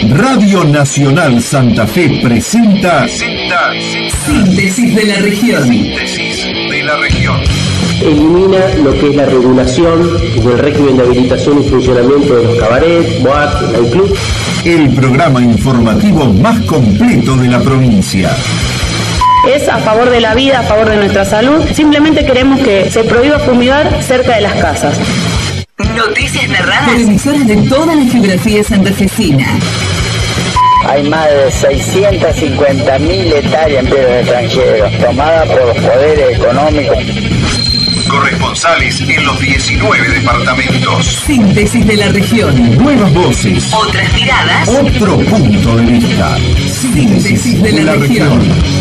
Radio Nacional Santa Fe presenta Síntesis de la Región. Síntesis de la Región. Elimina lo que es la regulación del régimen de habilitación y funcionamiento de los cabarets, boates, nightclubs. El programa informativo más completo de la provincia. Es a favor de la vida, a favor de nuestra salud. Simplemente queremos que se prohíba fumigar cerca de las casas. Noticias narradas por emisoras de toda la geografía santafesina. Hay más de 650.000 hectáreas en tierras extranjeros, tomadas por los poderes económicos. Corresponsales en los 19 departamentos. Síntesis de la región. Nuevas voces. Otras miradas. Otro punto de vista. Síntesis de la región.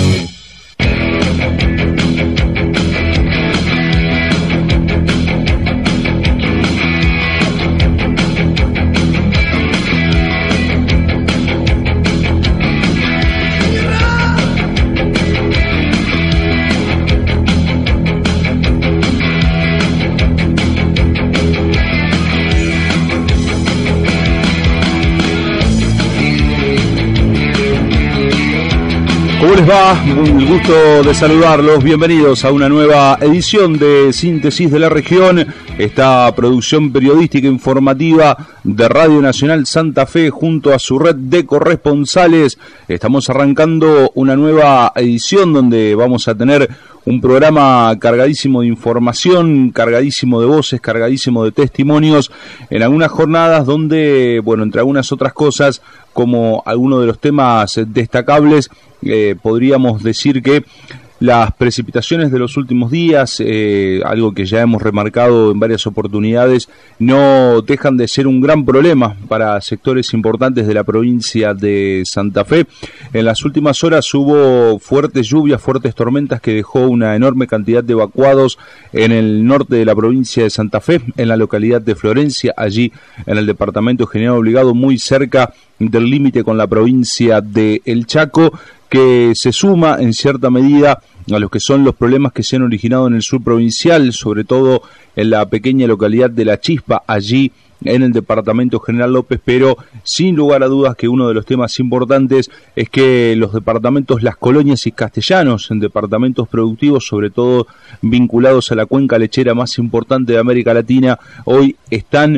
¿Cómo les va? Un gusto de saludarlos. Bienvenidos a una nueva edición de Síntesis de la Región, esta producción periodística informativa de Radio Nacional Santa Fe junto a su red de corresponsales. Estamos arrancando una nueva edición donde vamos a tener un programa cargadísimo de información, cargadísimo de voces, cargadísimo de testimonios, en algunas jornadas donde, bueno, entre algunas otras cosas, como algunos de los temas destacables, podríamos decir que las precipitaciones de los últimos días, algo que ya hemos remarcado en varias oportunidades, no dejan de ser un gran problema para sectores importantes de la provincia de Santa Fe. En las últimas horas hubo fuertes lluvias, fuertes tormentas que dejó una enorme cantidad de evacuados en el norte de la provincia de Santa Fe, en la localidad de Florencia, allí en el departamento General Obligado, muy cerca del límite con la provincia de El Chaco, que se suma en cierta medida a los que son los problemas que se han originado en el sur provincial, sobre todo en la pequeña localidad de La Chispa, allí en el departamento General López, pero sin lugar a dudas que uno de los temas importantes es que los departamentos Las Colonias y Castellanos, en departamentos productivos, sobre todo vinculados a la cuenca lechera más importante de América Latina, hoy están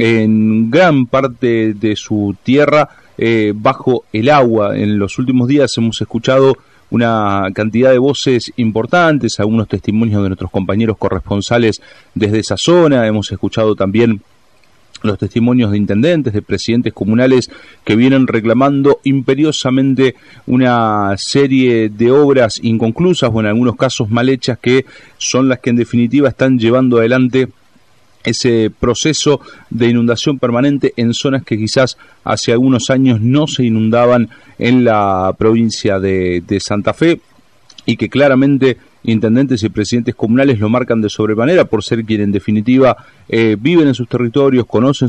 en gran parte de su tierra bajo el agua. En los últimos días hemos escuchado una cantidad de voces importantes, algunos testimonios de nuestros compañeros corresponsales desde esa zona. Hemos escuchado también los testimonios de intendentes, de presidentes comunales que vienen reclamando imperiosamente una serie de obras inconclusas o en algunos casos mal hechas, que son las que en definitiva están llevando adelante ese proceso de inundación permanente en zonas que quizás hace algunos años no se inundaban en la provincia de Santa Fe, y que claramente intendentes y presidentes comunales lo marcan de sobremanera por ser quienes en definitiva viven en sus territorios, conocen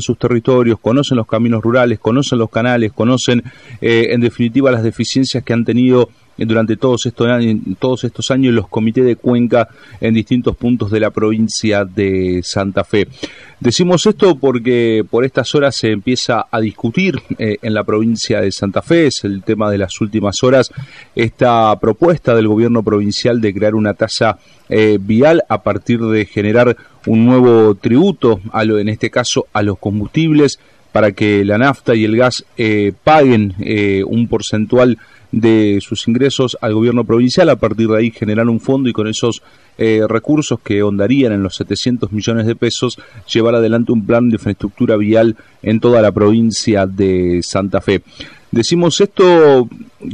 los caminos rurales, conocen los canales, conocen en definitiva las deficiencias que han tenido durante todos estos años los comités de cuenca en distintos puntos de la provincia de Santa Fe. Decimos esto porque por estas horas se empieza a discutir en la provincia de Santa Fe, es el tema de las últimas horas, esta propuesta del gobierno provincial de crear una tasa vial a partir de generar un nuevo tributo, en este caso a los combustibles, para que la nafta y el gas paguen un porcentual de sus ingresos al gobierno provincial, a partir de ahí generar un fondo y con esos recursos que ondarían en los 700 millones de pesos, llevar adelante un plan de infraestructura vial en toda la provincia de Santa Fe. Decimos esto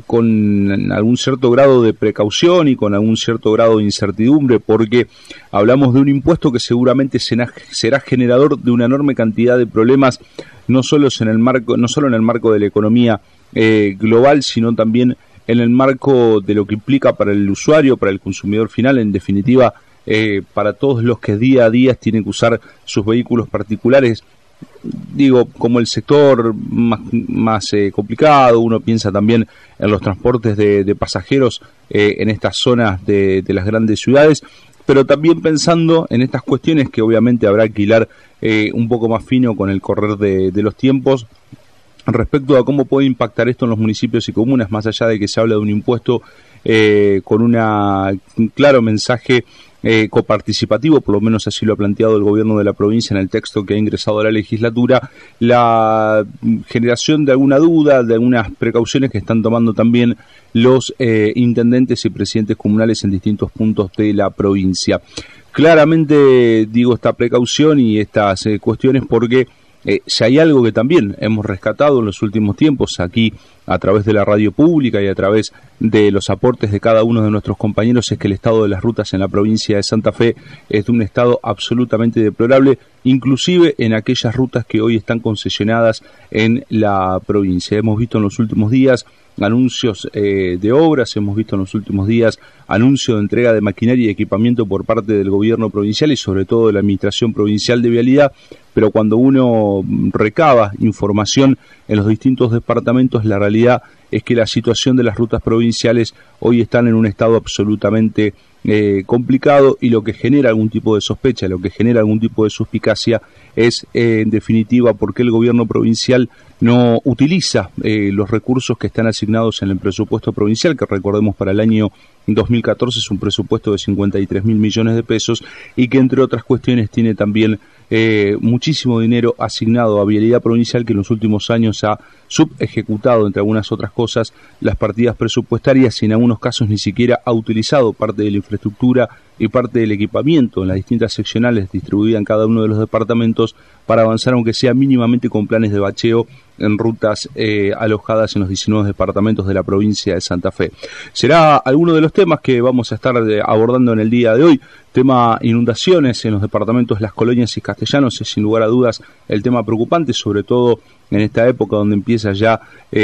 con algún cierto grado de precaución y con algún cierto grado de incertidumbre, porque hablamos de un impuesto que seguramente será generador de una enorme cantidad de problemas, no solo en el marco de la economía global, sino también en el marco de lo que implica para el usuario, para el consumidor final, en definitiva para todos los que día a día tienen que usar sus vehículos particulares. Digo, como el sector más complicado, uno piensa también en los transportes de pasajeros en estas zonas de las grandes ciudades, pero también pensando en estas cuestiones que obviamente habrá que hilar un poco más fino con el correr de los tiempos, respecto a cómo puede impactar esto en los municipios y comunas, más allá de que se habla de un impuesto con un claro mensaje coparticipativo, por lo menos así lo ha planteado el gobierno de la provincia en el texto que ha ingresado a la legislatura, la generación de alguna duda, de algunas precauciones que están tomando también los intendentes y presidentes comunales en distintos puntos de la provincia. Claramente digo esta precaución y estas cuestiones porque si hay algo que también hemos rescatado en los últimos tiempos aquí a través de la radio pública y a través de los aportes de cada uno de nuestros compañeros, es que el estado de las rutas en la provincia de Santa Fe es de un estado absolutamente deplorable, inclusive en aquellas rutas que hoy están concesionadas en la provincia. Hemos visto en los últimos días anuncios de obras, hemos visto en los últimos días anuncios de entrega de maquinaria y equipamiento por parte del gobierno provincial y sobre todo de la Administración Provincial de Vialidad, pero cuando uno recaba información en los distintos departamentos, la realidad es que la situación de las rutas provinciales hoy están en un estado absolutamente complicado, y lo que genera algún tipo de sospecha, lo que genera algún tipo de suspicacia es en definitiva por qué el gobierno provincial no utiliza los recursos que están asignados en el presupuesto provincial, que recordemos para el año 2014 es un presupuesto de 53.000 millones de pesos y que entre otras cuestiones tiene también muchísimo dinero asignado a Vialidad Provincial, que en los últimos años ha subejecutado, entre algunas otras cosas, las partidas presupuestarias y en algunos casos ni siquiera ha utilizado parte de la infraestructura y parte del equipamiento en las distintas seccionales distribuidas en cada uno de los departamentos para avanzar, aunque sea mínimamente, con planes de bacheo en rutas alojadas en los 19 departamentos de la provincia de Santa Fe. Será alguno de los temas que vamos a estar abordando en el día de hoy. Tema inundaciones en los departamentos Las Colonias y Castellanos es sin lugar a dudas el tema preocupante, sobre todo en esta época donde empieza ya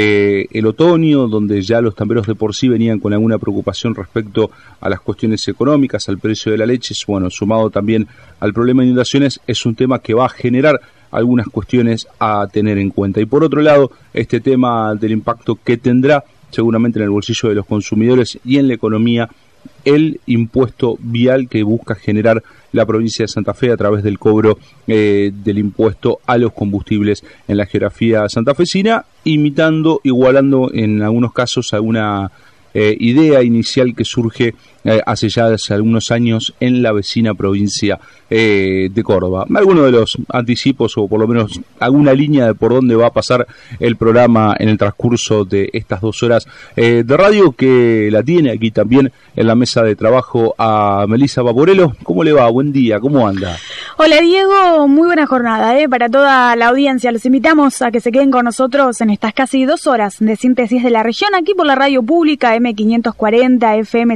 el otoño, donde ya los tamberos de por sí venían con alguna preocupación respecto a las cuestiones económicas, al precio de la leche. Bueno, sumado también al problema de inundaciones, es un tema que va a generar algunas cuestiones a tener en cuenta. Y por otro lado, este tema del impacto que tendrá seguramente en el bolsillo de los consumidores y en la economía el impuesto vial que busca generar la provincia de Santa Fe a través del cobro del impuesto a los combustibles en la geografía santafesina, igualando en algunos casos alguna idea inicial que surge hace algunos años en la vecina provincia de Córdoba. Algunos de los anticipos, o por lo menos alguna línea de por dónde va a pasar el programa en el transcurso de estas 2 horas de radio, que la tiene aquí también en la mesa de trabajo a Melissa Vaporello. ¿Cómo le va? Buen día, ¿cómo anda? Hola Diego, muy buena jornada para toda la audiencia. Los invitamos a que se queden con nosotros en estas casi 2 horas de síntesis de la región, aquí por la radio pública M540, FM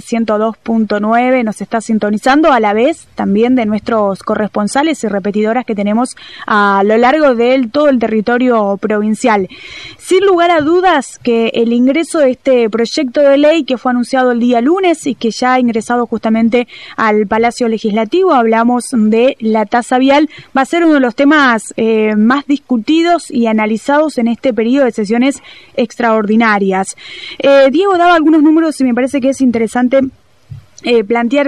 102.9, nos está sintonizando, a la vez también de nuestros corresponsales y repetidoras que tenemos a lo largo de todo el territorio provincial. Sin lugar a dudas que el ingreso de este proyecto de ley que fue anunciado el día lunes y que ya ha ingresado justamente al Palacio Legislativo, hablamos de la tasa vial, va a ser uno de los temas más discutidos y analizados en este periodo de sesiones extraordinarias. Diego daba algunos números y me parece que es interesante plantear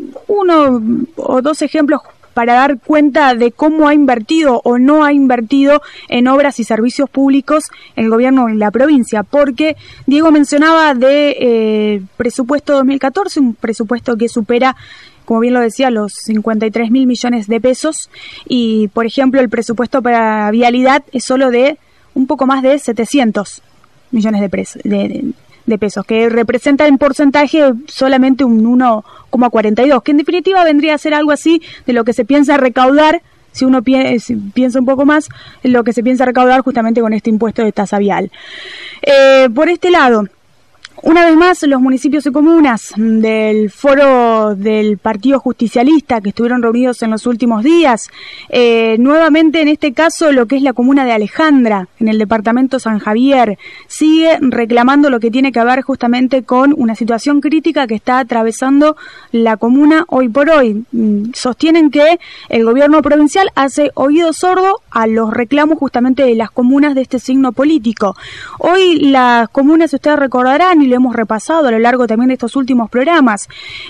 1 o 2 ejemplos para dar cuenta de cómo ha invertido o no ha invertido en obras y servicios públicos el gobierno de la provincia, porque Diego mencionaba de presupuesto 2014, un presupuesto que supera, como bien lo decía, los 53.000 millones de pesos, y por ejemplo el presupuesto para vialidad es solo de un poco más de 700 millones de pesos, que representa en porcentaje solamente un 1,42, que en definitiva vendría a ser algo así de lo que se piensa recaudar, si uno piensa un poco más, lo que se piensa recaudar justamente con este impuesto de tasa vial. Por este lado, una vez más, los municipios y comunas del foro del Partido Justicialista que estuvieron reunidos en los últimos días, nuevamente en este caso lo que es la comuna de Alejandra, en el departamento San Javier, sigue reclamando lo que tiene que ver justamente con una situación crítica que está atravesando la comuna hoy por hoy. Sostienen que el gobierno provincial hace oído sordo a los reclamos justamente de las comunas de este signo político. Hoy las comunas, ustedes recordarán, y lo hemos repasado a lo largo también de estos últimos programas,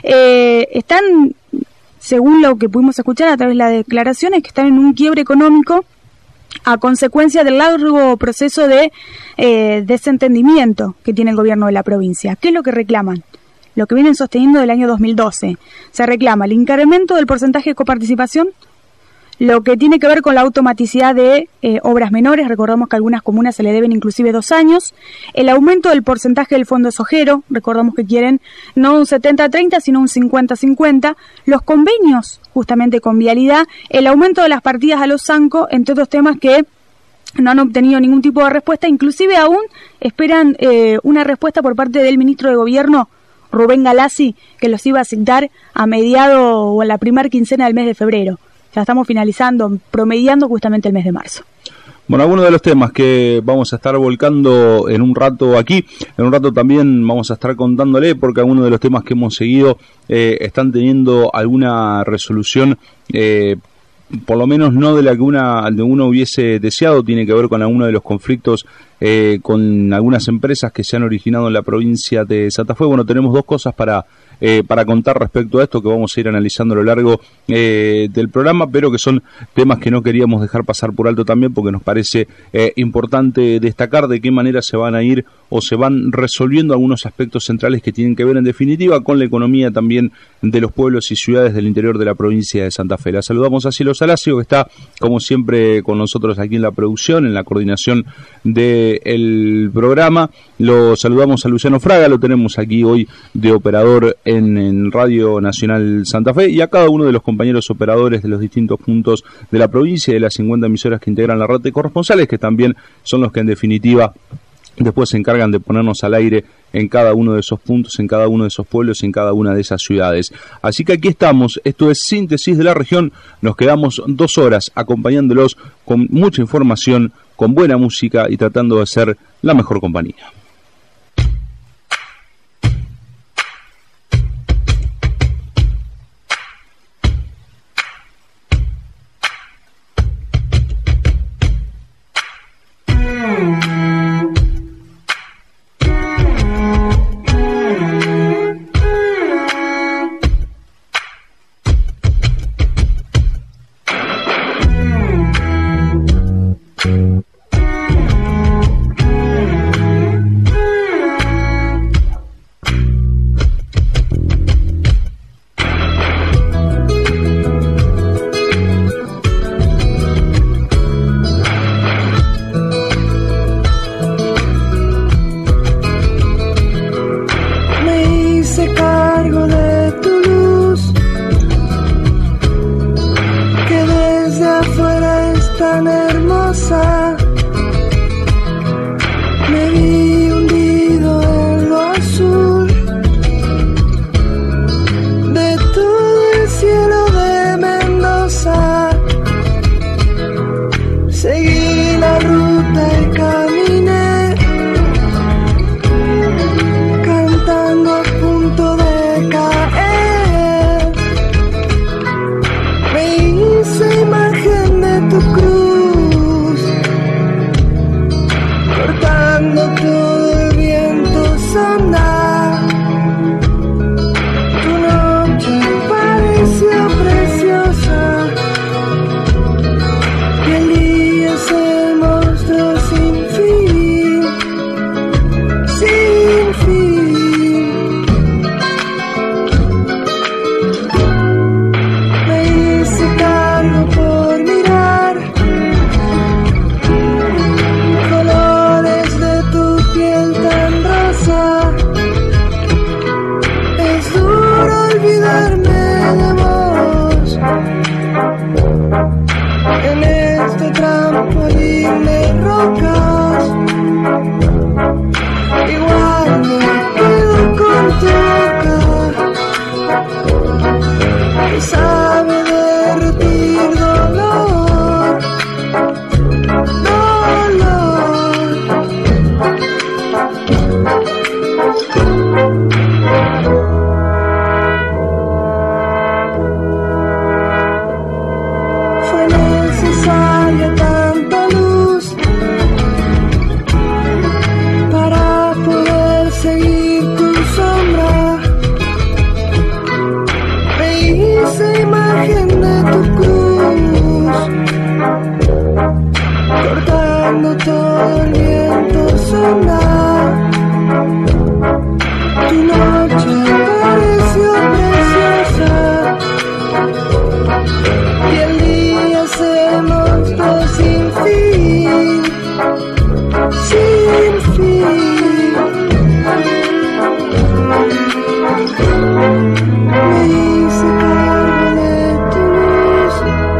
están, según lo que pudimos escuchar a través de las declaraciones, que están en un quiebre económico a consecuencia del largo proceso de desentendimiento que tiene el gobierno de la provincia. ¿Qué es lo que reclaman? Lo que vienen sosteniendo del año 2012. Se reclama el incremento del porcentaje de coparticipación, lo que tiene que ver con la automaticidad de obras menores. Recordamos que a algunas comunas se le deben inclusive 2 años. El aumento del porcentaje del fondo sojero. Recordamos que quieren no un 70-30, sino un 50-50. Los convenios justamente con Vialidad. El aumento de las partidas a los SANCO, entre otros temas que no han obtenido ningún tipo de respuesta. Inclusive aún esperan una respuesta por parte del ministro de Gobierno, Rubén Galassi, que los iba a citar a mediado o en la primera quincena del mes de febrero. Ya estamos finalizando, promediando justamente el mes de marzo. Bueno, algunos de los temas que vamos a estar volcando en un rato aquí, en un rato también vamos a estar contándole, porque algunos de los temas que hemos seguido están teniendo alguna resolución, por lo menos no de la que uno hubiese deseado. Tiene que ver con alguno de los conflictos con algunas empresas que se han originado en la provincia de Santa Fe. Bueno, tenemos 2 cosas para contar respecto a esto, que vamos a ir analizando a lo largo del programa, pero que son temas que no queríamos dejar pasar por alto también, porque nos parece importante destacar de qué manera se van a ir o se van resolviendo algunos aspectos centrales que tienen que ver en definitiva con la economía también de los pueblos y ciudades del interior de la provincia de Santa Fe. La saludamos a Cielo Salacio, que está como siempre con nosotros aquí en la producción, en la coordinación del programa. Lo saludamos a Luciano Fraga, lo tenemos aquí hoy de operador en Radio Nacional Santa Fe, y a cada uno de los compañeros operadores de los distintos puntos de la provincia y de las 50 emisoras que integran la red de corresponsales, que también son los que en definitiva después se encargan de ponernos al aire en cada uno de esos puntos, en cada uno de esos pueblos, en cada una de esas ciudades. Así que aquí estamos, esto es Síntesis de la Región, nos quedamos 2 horas acompañándolos con mucha información, con buena música y tratando de ser la mejor compañía. el viento sonar. Tu noche pareció preciosa y el día se mostró sin fin, sin fin. Me hice cargo de tu luz,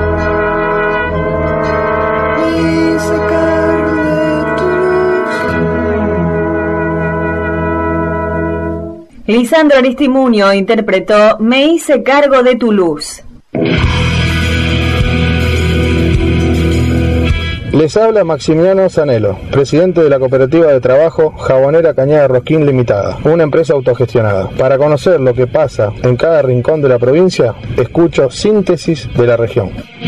me hice cargo de tu luz. Lisandro Aristimuño interpretó Me hice cargo de tu luz. Les habla Maximiliano Zanello, presidente de la cooperativa de trabajo Jabonera Cañada Rosquín Limitada, una empresa autogestionada. Para conocer lo que pasa en cada rincón de la provincia, escucho Síntesis de la Región.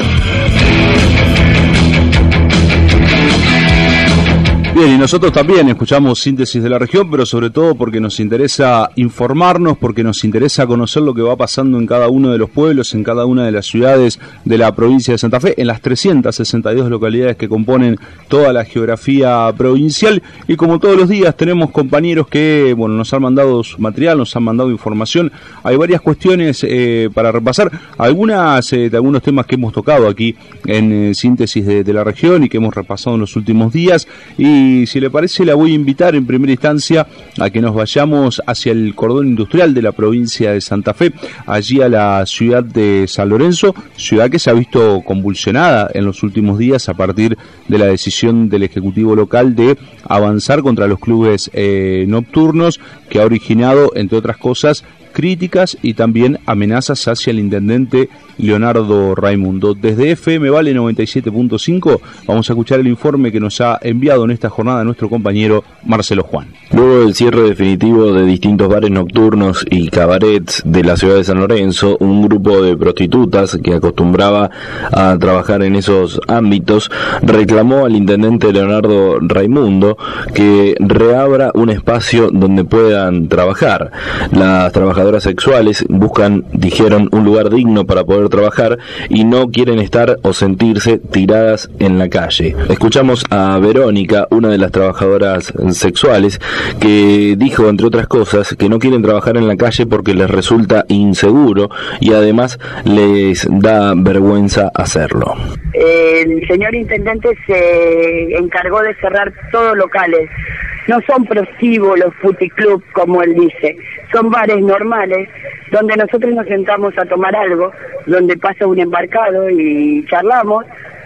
Bien, y nosotros también escuchamos Síntesis de la Región, pero sobre todo porque nos interesa informarnos, porque nos interesa conocer lo que va pasando en cada uno de los pueblos, en cada una de las ciudades de la provincia de Santa Fe, en las 362 localidades que componen toda la geografía provincial. Y como todos los días tenemos compañeros que nos han mandado su material, nos han mandado información. Hay varias cuestiones para repasar, algunas de algunos temas que hemos tocado aquí en Síntesis de la Región y que hemos repasado en los últimos días. Y si le parece, la voy a invitar en primera instancia a que nos vayamos hacia el cordón industrial de la provincia de Santa Fe, allí a la ciudad de San Lorenzo, ciudad que se ha visto convulsionada en los últimos días a partir de la decisión del Ejecutivo local de avanzar contra los clubes nocturnos, que ha originado, entre otras cosas, críticas y también amenazas hacia el intendente Leonardo Raimundo. Desde FM Vale 97.5 vamos a escuchar el informe que nos ha enviado en esta jornada nuestro compañero Marcelo Juan. Luego del cierre definitivo de distintos bares nocturnos y cabarets de la ciudad de San Lorenzo, un grupo de prostitutas que acostumbraba a trabajar en esos ámbitos reclamó al intendente Leonardo Raimundo que reabra un espacio donde puedan trabajar. Las trabajadoras sexuales buscan, dijeron, un lugar digno para poder trabajar y no quieren estar o sentirse tiradas en la calle. Escuchamos a Verónica, una de las trabajadoras sexuales, que dijo, entre otras cosas, que no quieren trabajar en la calle porque les resulta inseguro y además les da vergüenza hacerlo. El señor intendente se encargó de cerrar todos locales. No son prostíbulos, puticlub, como él dice. Son bares normales donde nosotros nos sentamos a tomar algo, donde pasa un embarcado y charlamos,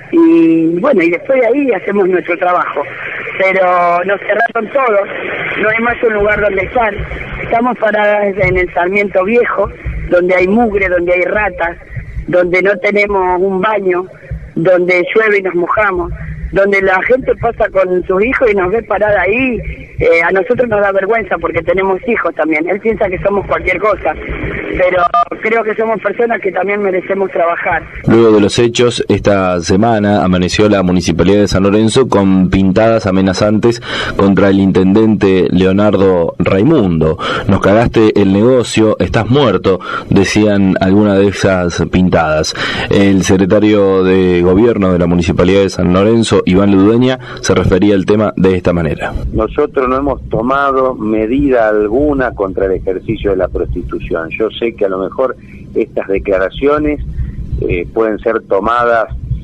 y bueno, y después de ahí hacemos nuestro trabajo. Pero nos cerraron todos, no hay más un lugar donde estar. Estamos paradas en el Sarmiento Viejo, donde hay mugre, donde hay ratas, donde no tenemos un baño, donde llueve y nos mojamos, donde la gente pasa con sus hijos y nos ve parada ahí. A nosotros nos da vergüenza porque tenemos hijos también. Él piensa que somos cualquier cosa, pero creo que somos personas que también merecemos trabajar. Luego de los hechos, esta semana amaneció la Municipalidad de San Lorenzo con pintadas amenazantes contra el intendente Leonardo Raimundo. Nos cagaste el negocio, estás muerto, decían algunas de esas pintadas. El secretario de Gobierno de la Municipalidad de San Lorenzo, Iván Ludueña, se refería al tema de esta manera. Nosotros no hemos tomado medida alguna contra el ejercicio de la prostitución. Yo sé que a lo mejor estas declaraciones pueden ser tomadas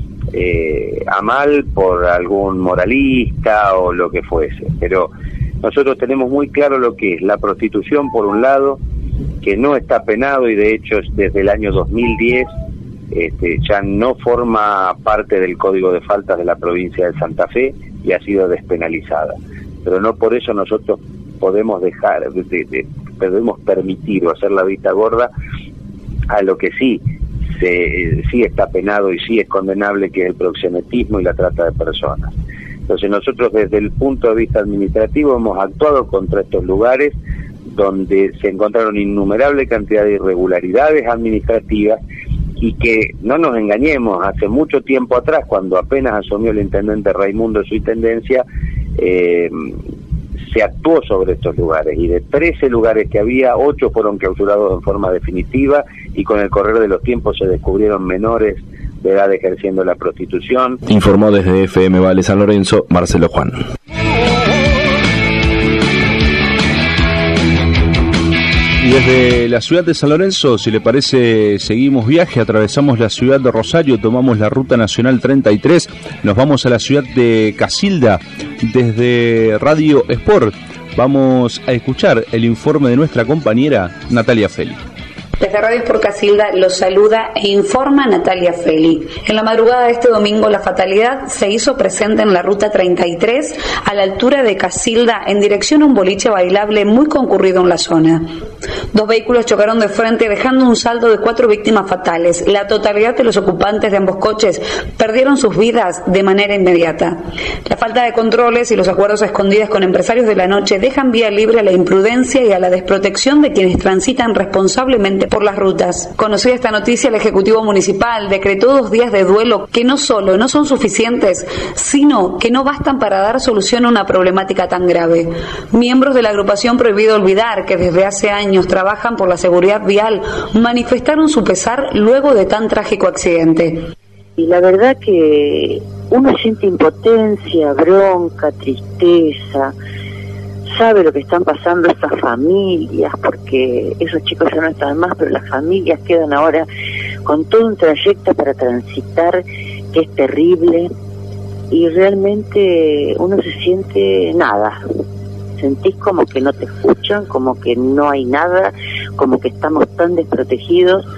a mal por algún moralista o lo que fuese, pero nosotros tenemos muy claro lo que es la prostitución, por un lado, que no está penado y de hecho desde el año 2010 ya no forma parte del Código de Faltas de la provincia de Santa Fe y ha sido despenalizada. Pero no por eso nosotros podemos podemos permitir o hacer la vista gorda a lo que sí está penado y sí es condenable, que es el proxenetismo y la trata de personas. Entonces nosotros desde el punto de vista administrativo hemos actuado contra estos lugares donde se encontraron innumerable cantidad de irregularidades administrativas y que, no nos engañemos, hace mucho tiempo atrás, cuando apenas asumió el intendente Raimundo su intendencia, se actuó sobre estos lugares, y de 13 lugares que había, 8 fueron clausurados en forma definitiva, y con el correr de los tiempos se descubrieron menores de edad ejerciendo la prostitución. Informó desde FM Vale San Lorenzo, Marcelo Juan. Y desde la ciudad de San Lorenzo, si le parece, seguimos viaje, atravesamos la ciudad de Rosario, tomamos la ruta nacional 33, nos vamos a la ciudad de Casilda. Desde Radio Sport vamos a escuchar el informe de nuestra compañera Natalia Feli. Desde Radio Sport Casilda los saluda e informa Natalia Feli. En la madrugada de este domingo la fatalidad se hizo presente en la ruta 33 a la altura de Casilda en dirección a un boliche bailable muy concurrido en la zona. 2 vehículos chocaron de frente dejando un saldo de 4 víctimas fatales. La totalidad de los ocupantes de ambos coches perdieron sus vidas de manera inmediata. La falta de controles y los acuerdos a escondidas con empresarios de la noche dejan vía libre a la imprudencia y a la desprotección de quienes transitan responsablemente por las rutas. Conocida esta noticia, el Ejecutivo Municipal decretó 2 días de duelo que no solo no son suficientes, sino que no bastan para dar solución a una problemática tan grave. Miembros de la agrupación Prohibido Olvidar, que desde hace años trabajan por la seguridad vial, manifestaron su pesar luego de tan trágico accidente. Y la verdad que uno siente impotencia, bronca, tristeza, sabe lo que están pasando estas familias, porque esos chicos ya no están más, pero las familias quedan ahora con todo un trayecto para transitar que es terrible, y realmente uno se siente nada. Sentís como que no te escuchan, como que no hay nada, como que estamos tan desprotegidos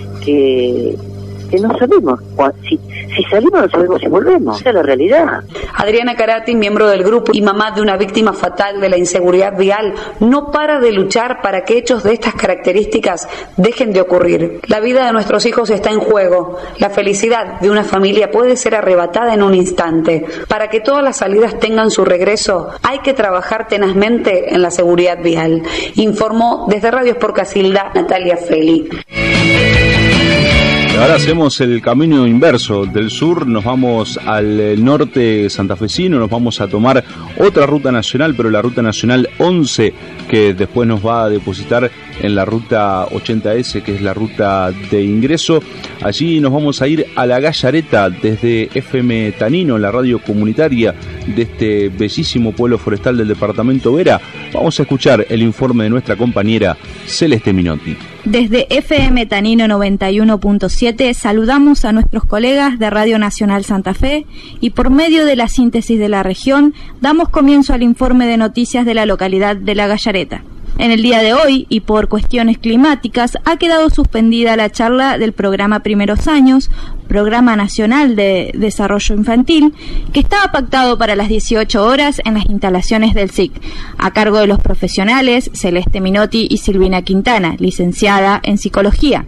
que no sabemos si salimos, no sabemos si volvemos. Esa es la realidad. Adriana Carati, miembro del grupo y mamá de una víctima fatal de la inseguridad vial, no para de luchar para que hechos de estas características dejen de ocurrir. La vida de nuestros hijos está en juego. La felicidad de una familia puede ser arrebatada en un instante. Para que todas las salidas tengan su regreso, hay que trabajar tenazmente en la seguridad vial. Informó desde Radio Sport Casilda Natalia Feli. Ahora hacemos el camino inverso, del sur nos vamos al norte santafesino, nos vamos a tomar otra ruta nacional, pero la ruta nacional 11, que después nos va a depositar en la ruta 80S, que es la ruta de ingreso. Allí nos vamos a ir a la Gallareta desde FM Tanino, la radio comunitaria de este bellísimo pueblo forestal del departamento Vera. Vamos a escuchar el informe de nuestra compañera Celeste Minotti. Desde FM Tanino 91.7 saludamos a nuestros colegas de Radio Nacional Santa Fe y por medio de la síntesis de la región damos comienzo al informe de noticias de la localidad de La Gallareta. En el día de hoy, y por cuestiones climáticas, ha quedado suspendida la charla del programa Primeros Años, Programa Nacional de Desarrollo Infantil, que estaba pactado para las 18 horas en las instalaciones del SIC, a cargo de los profesionales Celeste Minotti y Silvina Quintana, licenciada en Psicología.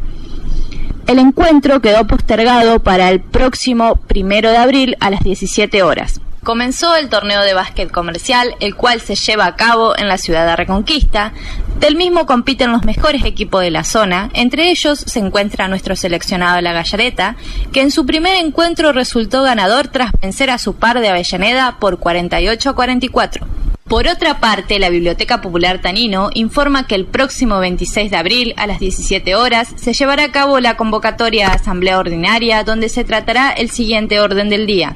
El encuentro quedó postergado para el próximo 1 de abril a las 17 horas. Comenzó el torneo de básquet comercial, el cual se lleva a cabo en la ciudad de Reconquista. Del mismo compiten los mejores equipos de la zona, entre ellos se encuentra nuestro seleccionado La Gallareta, que en su primer encuentro resultó ganador tras vencer a su par de Avellaneda por 48-44. Por otra parte, la Biblioteca Popular Tanino informa que el próximo 26 de abril a las 17 horas se llevará a cabo la convocatoria a Asamblea Ordinaria, donde se tratará el siguiente orden del día.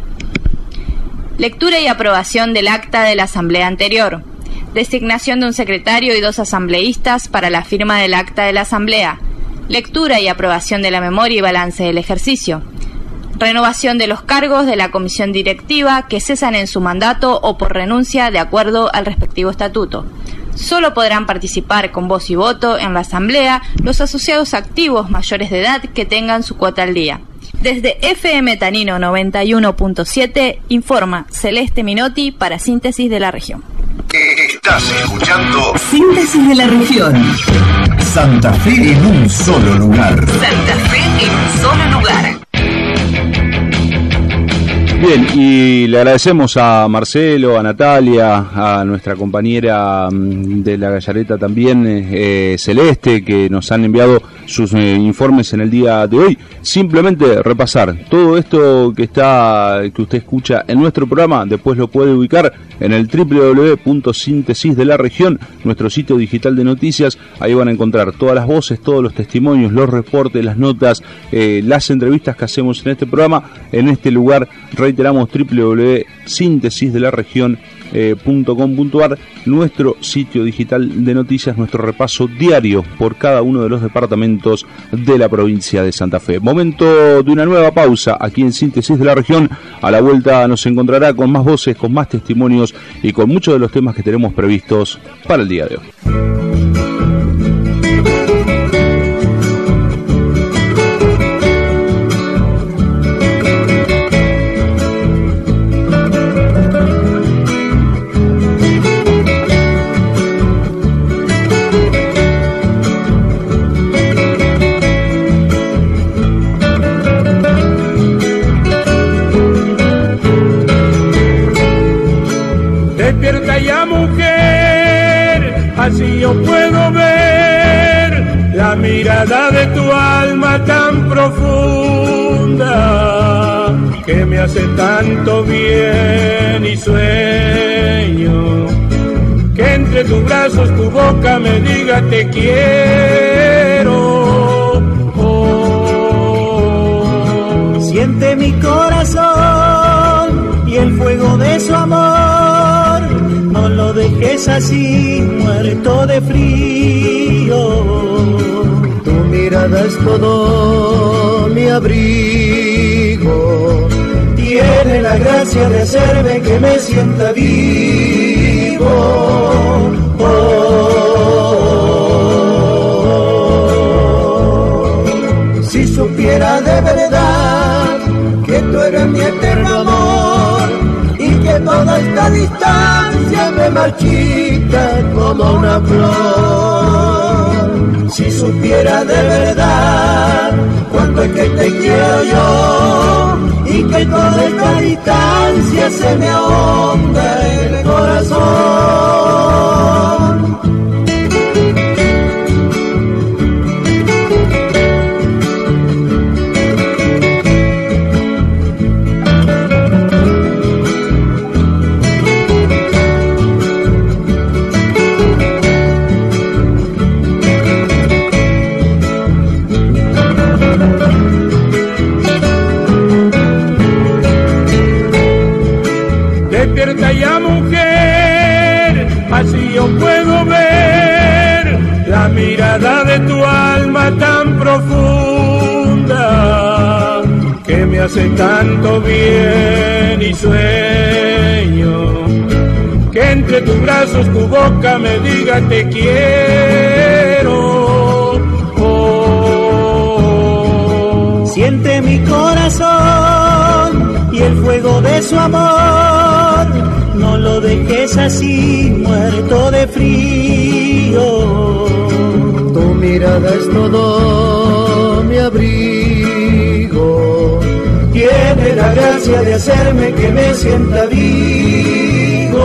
Lectura y aprobación del acta de la asamblea anterior. Designación de un secretario y 2 asambleístas para la firma del acta de la asamblea. Lectura y aprobación de la memoria y balance del ejercicio. Renovación de los cargos de la comisión directiva que cesan en su mandato o por renuncia de acuerdo al respectivo estatuto. Solo podrán participar con voz y voto en la asamblea los asociados activos mayores de edad que tengan su cuota al día. Desde FM Tanino 91.7 informa Celeste Minotti para Síntesis de la Región. Estás escuchando Síntesis de la Región. Santa Fe en un solo lugar. Santa Fe en un solo lugar. Bien, y le agradecemos a Marcelo, a Natalia, a nuestra compañera de La Gallareta también, Celeste, que nos han enviado sus informes en el día de hoy. Simplemente repasar todo esto que usted escucha en nuestro programa, después lo puede ubicar en el www.síntesis de la región, nuestro sitio digital de noticias. Ahí van a encontrar todas las voces, todos los testimonios, los reportes, las notas, las entrevistas que hacemos en este programa. En este lugar reiteramos www.síntesisdelaregion.com santafepr.com.ar, nuestro sitio digital de noticias, nuestro repaso diario por cada uno de los departamentos de la provincia de Santa Fe. Momento de una nueva pausa aquí en Síntesis de la Región. A la vuelta nos encontrará con más voces, con más testimonios y con muchos de los temas que tenemos previstos para el día de hoy. Despierta ya, mujer, así yo puedo ver la mirada de tu alma tan profunda que me hace tanto bien y sueño que entre tus brazos tu boca me diga te quiero. Oh. Siente mi corazón y el fuego de su amor. No lo dejes así, muerto de frío. Tu mirada es todo mi abrigo. Tiene la gracia de hacerme que me sienta vivo. Oh. Si supiera de verdad que tú eres mi eterno amor y que toda esta distancia me marchita como una flor. Si supiera de verdad cuánto es que te quiero yo y que toda esta distancia se me ahonda en el corazón. Despierta ya, mujer, así yo puedo ver la mirada de tu alma tan profunda que me hace tanto bien y sueño que entre tus brazos tu boca me diga te quiero. Oh. Siente mi corazón y el fuego de su amor. No lo dejes así, muerto de frío. Tu mirada es todo mi abrigo. Tiene la gracia de hacerme que me sienta vivo.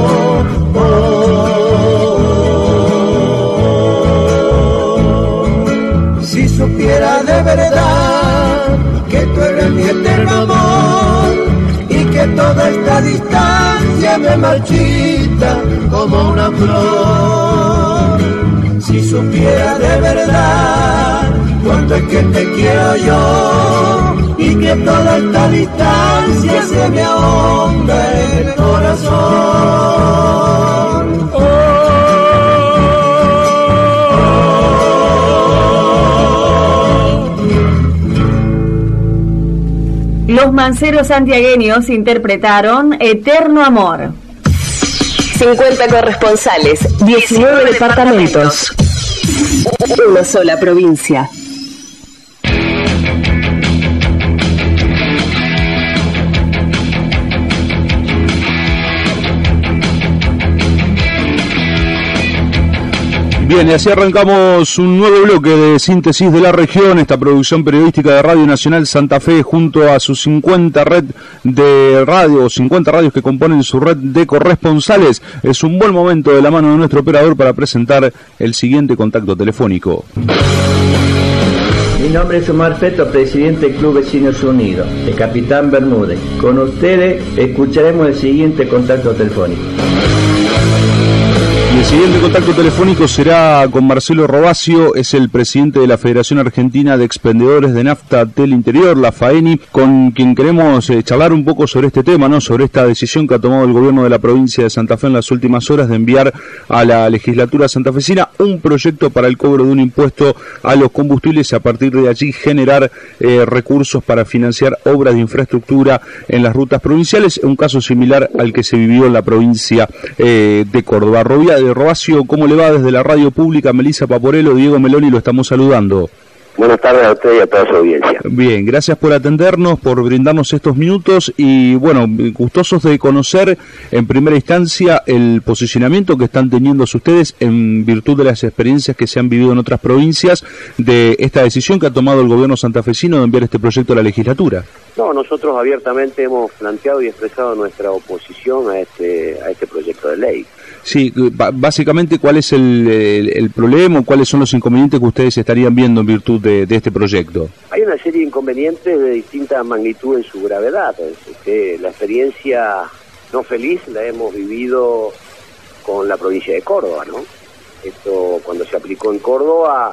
Oh. Si supiera de verdad que tú eres mi eterno amor y que toda esta distancia me marchita como una flor. Si supiera de verdad cuánto es que te quiero yo y que toda esta distancia se me ahonda en el corazón. Los Manceros Santiagueños interpretaron Eterno Amor. 50 corresponsales, 19 departamentos, una sola provincia. Bien, y así arrancamos un nuevo bloque de Síntesis de la Región, esta producción periodística de Radio Nacional Santa Fe junto a sus 50 red de radio, 50 radios que componen su red de corresponsales. Es un buen momento de la mano de nuestro operador para presentar el siguiente contacto telefónico. Mi nombre es Omar Feto, presidente del Club Vecinos Unidos, de Capitán Bermúdez. Con ustedes escucharemos el siguiente contacto telefónico. Y el siguiente contacto telefónico será con Marcelo Robacio, es el presidente de la Federación Argentina de Expendedores de Nafta del Interior, la FAENI, con quien queremos charlar un poco sobre este tema, ¿no? Sobre esta decisión que ha tomado el gobierno de la provincia de Santa Fe en las últimas horas de enviar a la legislatura santafesina un proyecto para el cobro de un impuesto a los combustibles y a partir de allí generar recursos para financiar obras de infraestructura en las rutas provinciales, un caso similar al que se vivió en la provincia de Córdoba. Robacio, ¿cómo le va? Desde la radio pública, Melissa Paporello, Diego Meloni, lo estamos saludando. Buenas tardes a usted y a toda su audiencia. Bien, gracias por atendernos, por brindarnos estos minutos y, bueno, gustosos de conocer en primera instancia el posicionamiento que están teniendo ustedes en virtud de las experiencias que se han vivido en otras provincias de esta decisión que ha tomado el gobierno santafesino de enviar este proyecto a la legislatura. No, nosotros abiertamente hemos planteado y expresado nuestra oposición a este proyecto de ley. Sí, básicamente, ¿cuál es el problema o cuáles son los inconvenientes que ustedes estarían viendo en virtud de este proyecto? Hay una serie de inconvenientes de distinta magnitud en su gravedad. La experiencia no feliz la hemos vivido con la provincia de Córdoba, ¿no? Esto, cuando se aplicó en Córdoba,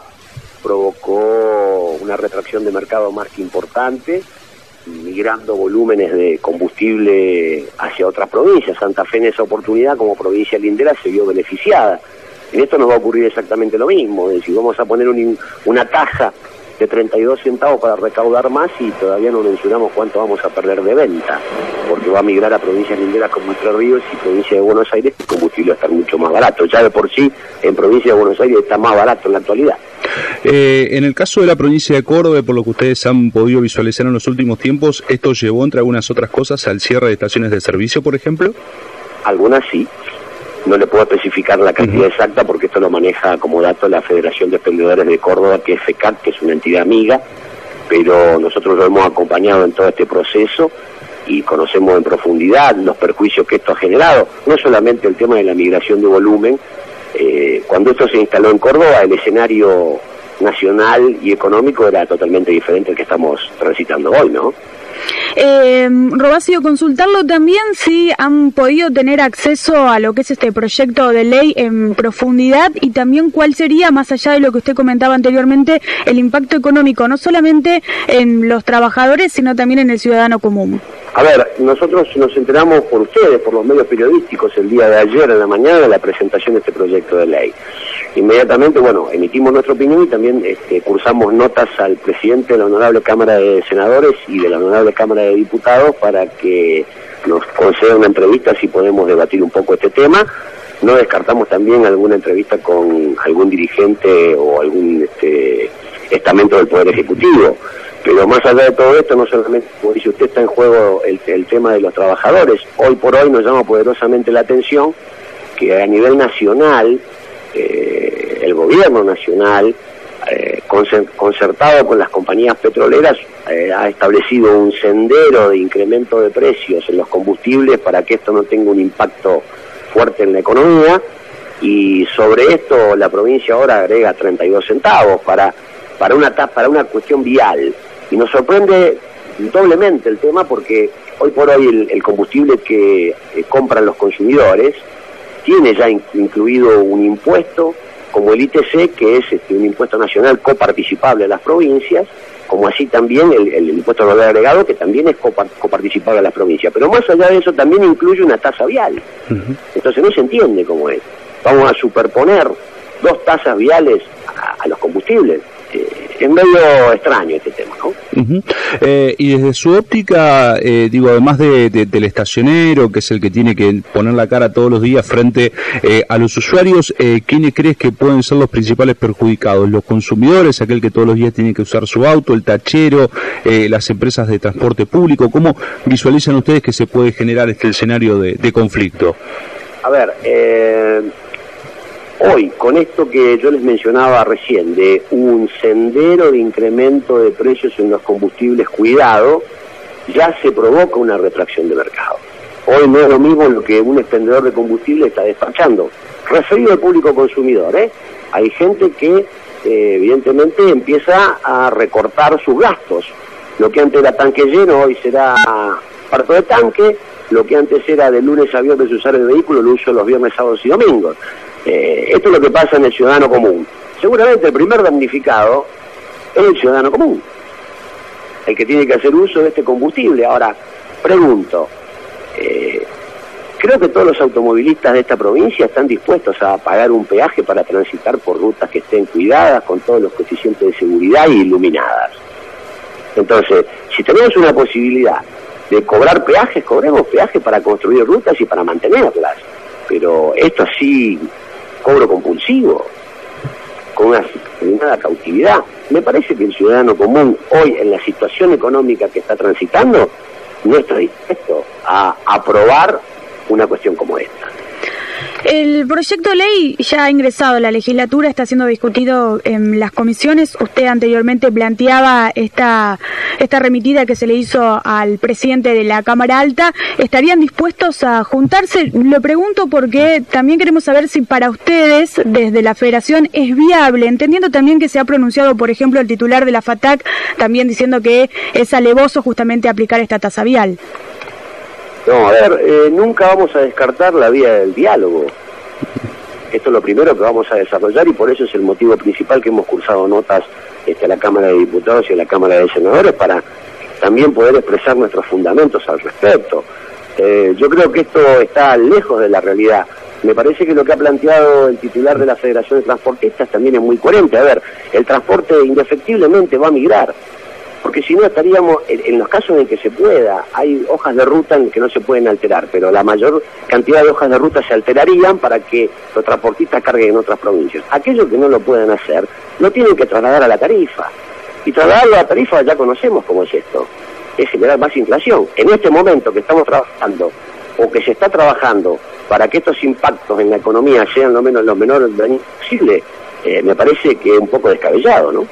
provocó una retracción de mercado más que importante, migrando volúmenes de combustible hacia otras provincias. Santa Fe en esa oportunidad, como provincia lindera, se vio beneficiada. En esto nos va a ocurrir exactamente lo mismo. Es decir, vamos a poner una tasa de 32 centavos para recaudar más y todavía no mencionamos cuánto vamos a perder de venta, porque va a migrar a provincias linderas como Entre Ríos y provincia de Buenos Aires, el combustible va a estar mucho más barato. Ya de por sí, en provincia de Buenos Aires está más barato en la actualidad. En el caso de la provincia de Córdoba, por lo que ustedes han podido visualizar en los últimos tiempos, ¿esto llevó, entre algunas otras cosas, al cierre de estaciones de servicio, por ejemplo? Algunas sí. No le puedo especificar la cantidad exacta porque esto lo maneja como dato la Federación de Expendedores de Córdoba, que es FECAT, que es una entidad amiga, pero nosotros lo hemos acompañado en todo este proceso y conocemos en profundidad los perjuicios que esto ha generado. No solamente el tema de la migración de volumen. Cuando esto se instaló en Córdoba, el escenario nacional y económico era totalmente diferente al que estamos transitando hoy, ¿no? Robacio, consultarlo también si han podido tener acceso a lo que es este proyecto de ley en profundidad y también cuál sería, más allá de lo que usted comentaba anteriormente, el impacto económico, no solamente en los trabajadores, sino también en el ciudadano común. A ver, nosotros nos enteramos por ustedes, por los medios periodísticos, el día de ayer en la mañana de la presentación de este proyecto de ley. Inmediatamente, bueno, emitimos nuestra opinión y también cursamos notas al presidente de la Honorable Cámara de Senadores y de la Honorable Cámara de Diputados para que nos conceda una entrevista si podemos debatir un poco este tema. No descartamos también alguna entrevista con algún dirigente o algún estamento del Poder Ejecutivo. Pero más allá de todo esto, no solamente, como dice usted, está en juego el tema de los trabajadores. Hoy por hoy nos llama poderosamente la atención que a nivel nacional, el gobierno nacional, concertado con las compañías petroleras, ha establecido un sendero de incremento de precios en los combustibles para que esto no tenga un impacto fuerte en la economía, y sobre esto la provincia ahora agrega 32 centavos para una cuestión vial. Y nos sorprende doblemente el tema porque hoy por hoy el combustible que compran los consumidores tiene ya incluido un impuesto como el ITC, que es un impuesto nacional coparticipable a las provincias, como así también el impuesto al valor agregado, que también es coparticipable a las provincias. Pero más allá de eso también incluye una tasa vial. Entonces no se entiende cómo es. Vamos a superponer dos tasas viales a los combustibles. Es medio extraño este tema, ¿no? Y desde su óptica, además del estacionero, que es el que tiene que poner la cara todos los días frente a los usuarios, ¿quiénes crees que pueden ser los principales perjudicados? ¿Los consumidores, aquel que todos los días tiene que usar su auto, el tachero, las empresas de transporte público? ¿Cómo visualizan ustedes que se puede generar este escenario de conflicto? A ver, hoy, con esto que yo les mencionaba recién, de un sendero de incremento de precios en los combustibles cuidado, ya se provoca una retracción de mercado. Hoy no es lo mismo lo que un expendedor de combustible está despachando. Referido al público consumidor, hay gente que evidentemente empieza a recortar sus gastos. Lo que antes era tanque lleno, hoy será parto de tanque, lo que antes era de lunes a viernes usar el vehículo, lo uso los viernes, sábados y domingos. Esto es lo que pasa en el ciudadano común. Seguramente el primer damnificado es el ciudadano común, el que tiene que hacer uso de este combustible. Ahora, pregunto, creo que todos los automovilistas de esta provincia están dispuestos a pagar un peaje para transitar por rutas que estén cuidadas, con todos los coeficientes de seguridad y iluminadas. Entonces, si tenemos una posibilidad de cobrar peajes, cobremos peajes para construir rutas y para mantenerlas. Pero esto así, cobro compulsivo, con una determinada cautividad, me parece que el ciudadano común hoy, en la situación económica que está transitando, no está dispuesto a aprobar una cuestión como esta. El proyecto de ley ya ha ingresado a la legislatura, está siendo discutido en las comisiones. Usted anteriormente planteaba esta remitida que se le hizo al presidente de la Cámara Alta. ¿Estarían dispuestos a juntarse? Lo pregunto porque también queremos saber si para ustedes, desde la Federación, es viable, entendiendo también que se ha pronunciado, por ejemplo, el titular de la FATAC, también diciendo que es alevoso justamente aplicar esta tasa vial. No, a ver, nunca vamos a descartar la vía del diálogo. Esto es lo primero que vamos a desarrollar y por eso es el motivo principal que hemos cursado notas a la Cámara de Diputados y a la Cámara de Senadores para también poder expresar nuestros fundamentos al respecto. Yo creo que esto está lejos de la realidad. Me parece que lo que ha planteado el titular de la Federación de Transportistas también es muy coherente. A ver, el transporte indefectiblemente va a migrar. Porque si no estaríamos, en los casos en que se pueda, hay hojas de ruta en que no se pueden alterar, pero la mayor cantidad de hojas de ruta se alterarían para que los transportistas carguen en otras provincias. Aquellos que no lo pueden hacer, lo tienen que trasladar a la tarifa. Y trasladarlo a la tarifa ya conocemos cómo es esto, es generar más inflación. En este momento que estamos trabajando, o que se está trabajando, para que estos impactos en la economía sean lo menores posible, me parece que es un poco descabellado, ¿no?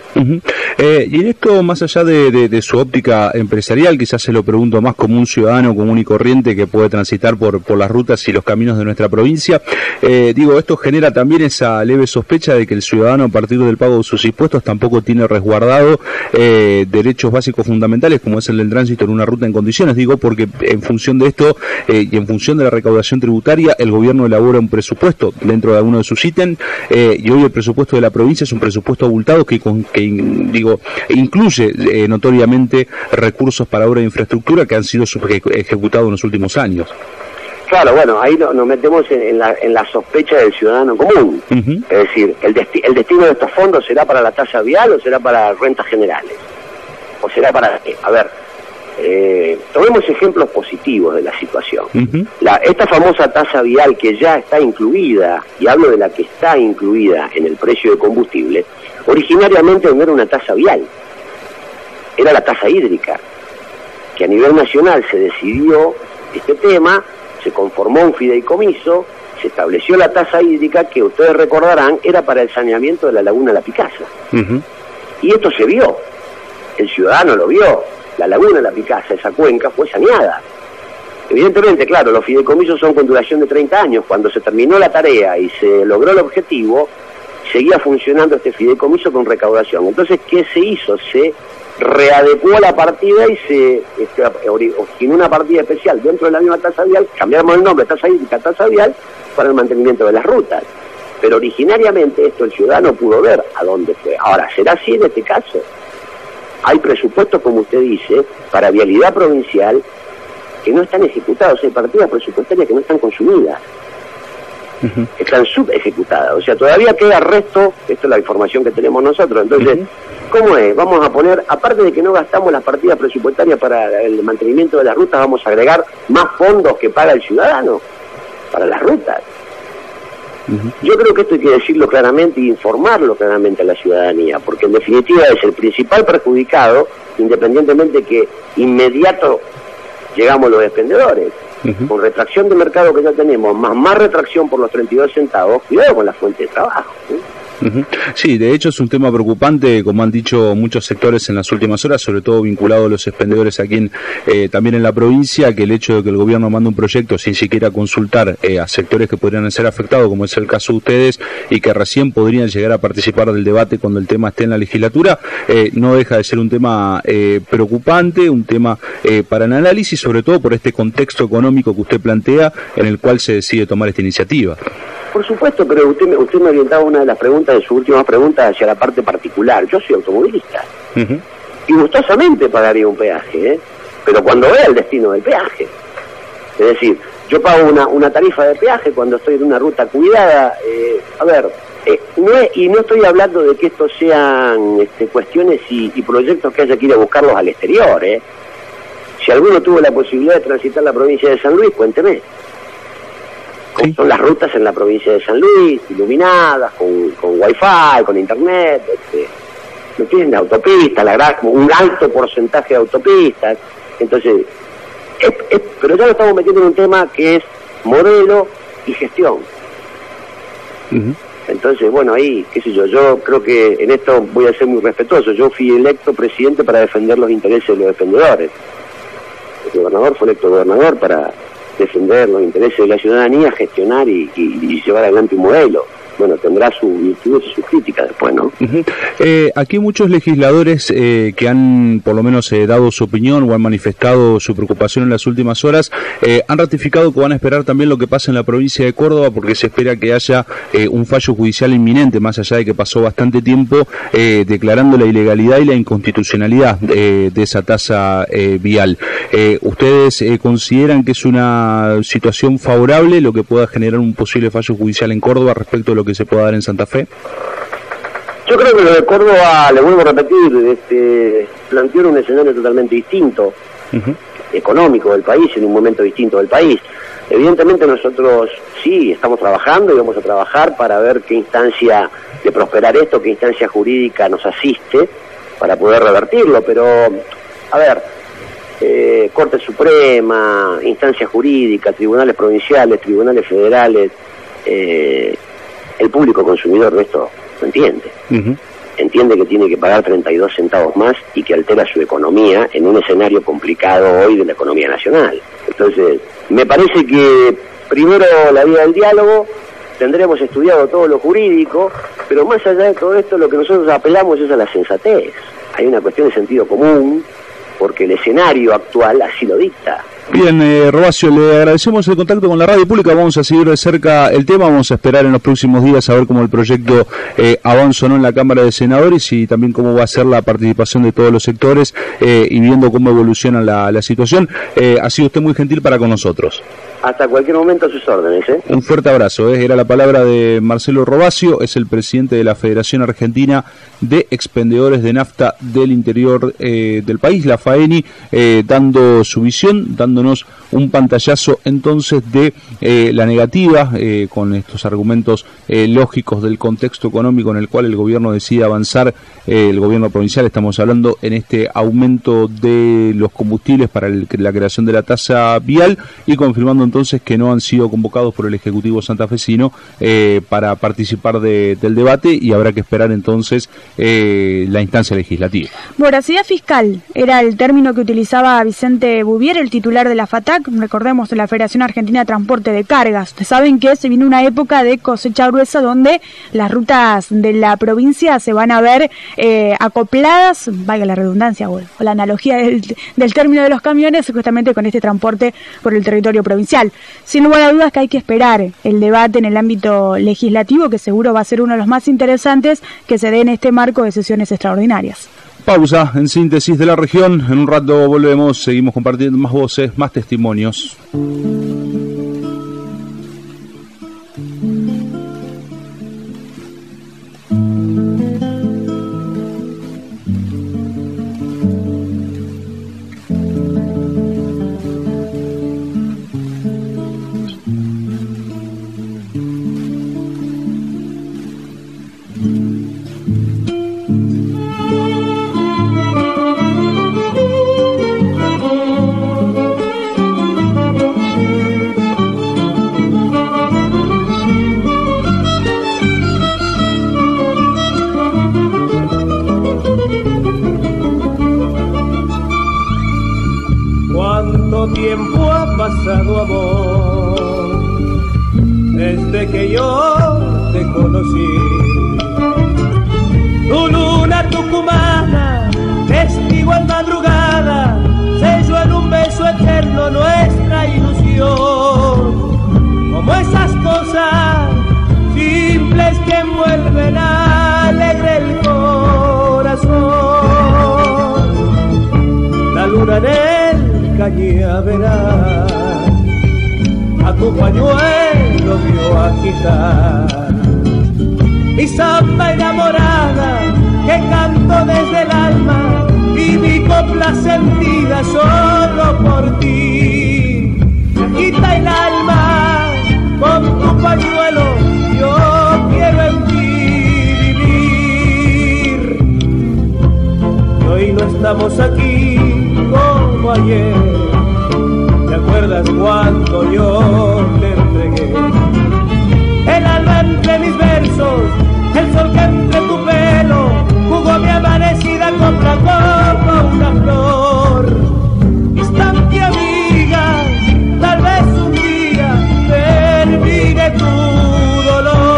Y en esto, más allá de su óptica empresarial, quizás se lo pregunto más como un ciudadano común y corriente que puede transitar por las rutas y los caminos de nuestra provincia, esto genera también esa leve sospecha de que el ciudadano, a partir del pago de sus impuestos, tampoco tiene resguardado derechos básicos fundamentales, como es el del tránsito en una ruta en condiciones, porque en función de esto y en función de la recaudación tributaria, el gobierno elabora un presupuesto dentro de alguno de sus ítems, y hoy el presupuesto de la provincia es un presupuesto abultado que incluye notoriamente recursos para obras de infraestructura que han sido ejecutados en los últimos años. Claro, bueno, ahí nos metemos en la sospecha del ciudadano común. Es decir, el destino de estos fondos será para la tasa vial o será para rentas generales. ¿O será para qué? A ver, tomemos ejemplos positivos de la situación. Esta famosa tasa vial que ya está incluida, y hablo de la que está incluida en el precio de combustible, originariamente no era una tasa vial, era la tasa hídrica, que a nivel nacional se decidió este tema, se conformó un fideicomiso, se estableció la tasa hídrica que ustedes recordarán era para el saneamiento de la laguna La Picasa. Y esto se vio, el ciudadano lo vio. La laguna La Picasa, esa cuenca, fue saneada. Evidentemente, claro, los fideicomisos son con duración de 30 años. Cuando se terminó la tarea y se logró el objetivo, seguía funcionando este fideicomiso con recaudación. Entonces, ¿qué se hizo? Se readecuó la partida y se originó una partida especial dentro de la misma tasa vial, cambiamos el nombre, tasa hídrica, tasa vial, para el mantenimiento de las rutas. Pero originariamente esto el ciudadano pudo ver a dónde fue. Ahora, ¿será así en este caso? Hay presupuestos, como usted dice, para vialidad provincial que no están ejecutados, hay partidas presupuestarias que no están consumidas, están subejecutadas, o sea, todavía queda resto, esto es la información que tenemos nosotros, entonces, ¿cómo es? Vamos a poner, aparte de que no gastamos las partidas presupuestarias para el mantenimiento de las rutas, vamos a agregar más fondos que paga el ciudadano para las rutas. Yo creo que esto hay que decirlo claramente y informarlo claramente a la ciudadanía, porque en definitiva es el principal perjudicado, independientemente que inmediato llegamos los expendedores. Con retracción de mercado que ya tenemos, más retracción por los 32 centavos, cuidado con la fuente de trabajo. Sí, de hecho es un tema preocupante, como han dicho muchos sectores en las últimas horas, sobre todo vinculado a los expendedores aquí también en la provincia, que el hecho de que el gobierno mande un proyecto sin siquiera consultar a sectores que podrían ser afectados, como es el caso de ustedes, y que recién podrían llegar a participar del debate cuando el tema esté en la legislatura, no deja de ser un tema preocupante, un tema para el análisis, sobre todo por este contexto económico que usted plantea, en el cual se decide tomar esta iniciativa. Por supuesto, pero usted me orientaba una de las preguntas, de su última pregunta, hacia la parte particular. Yo soy automovilista y gustosamente pagaría un peaje, pero cuando vea el destino del peaje. Es decir, yo pago una tarifa de peaje cuando estoy en una ruta cuidada. No estoy hablando de que estos sean cuestiones y proyectos que haya que ir a buscarlos al exterior. Si alguno tuvo la posibilidad de transitar la provincia de San Luis, cuénteme. ¿Cómo son las rutas en la provincia de San Luis, iluminadas, con wifi, con internet? No tienen autopistas, un alto porcentaje de autopistas. Entonces, pero ya lo estamos metiendo en un tema que es modelo y gestión. Entonces, bueno, ahí, qué sé yo creo que en esto voy a ser muy respetuoso. Yo fui electo presidente para defender los intereses de los defendedores. El gobernador fue electo gobernador para defender los intereses de la ciudadanía, gestionar y llevar adelante un modelo. Bueno, tendrá sus virtudes y sus críticas después, ¿no? Aquí muchos legisladores que han por lo menos dado su opinión o han manifestado su preocupación en las últimas horas, han ratificado que van a esperar también lo que pasa en la provincia de Córdoba, porque se espera que haya un fallo judicial inminente, más allá de que pasó bastante tiempo, declarando la ilegalidad y la inconstitucionalidad de esa tasa vial. ¿Ustedes consideran que es una situación favorable lo que pueda generar un posible fallo judicial en Córdoba respecto a lo que se pueda dar en Santa Fe? Yo creo que lo de Córdoba, le vuelvo a repetir, planteó un escenario totalmente distinto, económico del país, en un momento distinto del país. Evidentemente nosotros sí estamos trabajando y vamos a trabajar para ver qué instancia de prosperar esto, qué instancia jurídica nos asiste para poder revertirlo, pero a ver, Corte Suprema, instancia jurídica, tribunales provinciales, tribunales federales, el público consumidor de esto lo entiende. Entiende que tiene que pagar 32 centavos más y que altera su economía en un escenario complicado hoy de la economía nacional. Entonces, me parece que primero la vía del diálogo, tendremos estudiado todo lo jurídico, pero más allá de todo esto, lo que nosotros apelamos es a la sensatez. Hay una cuestión de sentido común, porque el escenario actual así lo dicta. Bien, Robacio, le agradecemos el contacto con la radio pública, vamos a seguir de cerca el tema, vamos a esperar en los próximos días a ver cómo el proyecto avanza o no en la Cámara de Senadores y también cómo va a ser la participación de todos los sectores y viendo cómo evoluciona la situación. Ha sido usted muy gentil para con nosotros. Hasta cualquier momento a sus órdenes. Un fuerte abrazo. Era la palabra de Marcelo Robacio, es el presidente de la Federación Argentina de Expendedores de Nafta del Interior del país, la FAENI, dando su visión, dándonos un pantallazo entonces de la negativa, con estos argumentos lógicos del contexto económico en el cual el gobierno decide avanzar, el gobierno provincial, estamos hablando en este aumento de los combustibles para la creación de la tasa vial, y confirmando entonces que no han sido convocados por el Ejecutivo santafesino para participar del debate, y habrá que esperar entonces la instancia legislativa. Voracidad fiscal era el término que utilizaba Vicente Bouvier, el titular de la FATAC, recordemos, de la Federación Argentina de Transporte de Cargas. Ustedes saben que se viene una época de cosecha gruesa donde las rutas de la provincia se van a ver acopladas, valga la redundancia o la analogía del término de los camiones, justamente con este transporte por el territorio provincial. Sin lugar a dudas que hay que esperar el debate en el ámbito legislativo, que seguro va a ser uno de los más interesantes que se dé en este marco de sesiones extraordinarias. Pausa en Síntesis de la Región. En un rato volvemos, seguimos compartiendo más voces, más testimonios. desde que yo te conocí. Tu luna tucumana, testigo en madrugada, selló en un beso eterno nuestra ilusión. Como esas cosas simples que envuelven alegre el corazón. La luna en el cañaveral a tu pañuelo vio agitar mi samba enamorada que canto desde el alma y mi copla sentida solo por ti. Me agita el alma con tu pañuelo, yo quiero en ti vivir. Y hoy no estamos aquí como ayer. ¿Te acuerdas cuando yo te entregué el alma entre mis versos, el sol que entre tu pelo jugó mi amanecida copla como una flor? Distante amiga, tal vez un día termine tu dolor.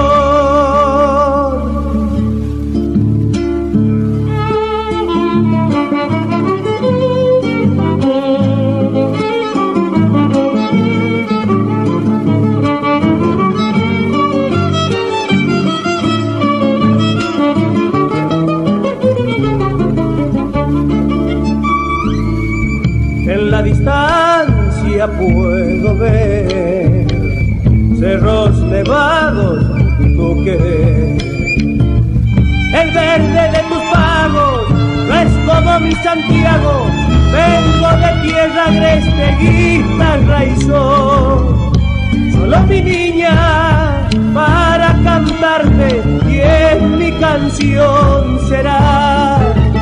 En la distancia puedo ver cerros nevados, tu querer. El verde de tus pagos no es como mi Santiago. Vengo de tierra agreste, guitarra y sol. Solo mi niña para cantarte y en mi canción será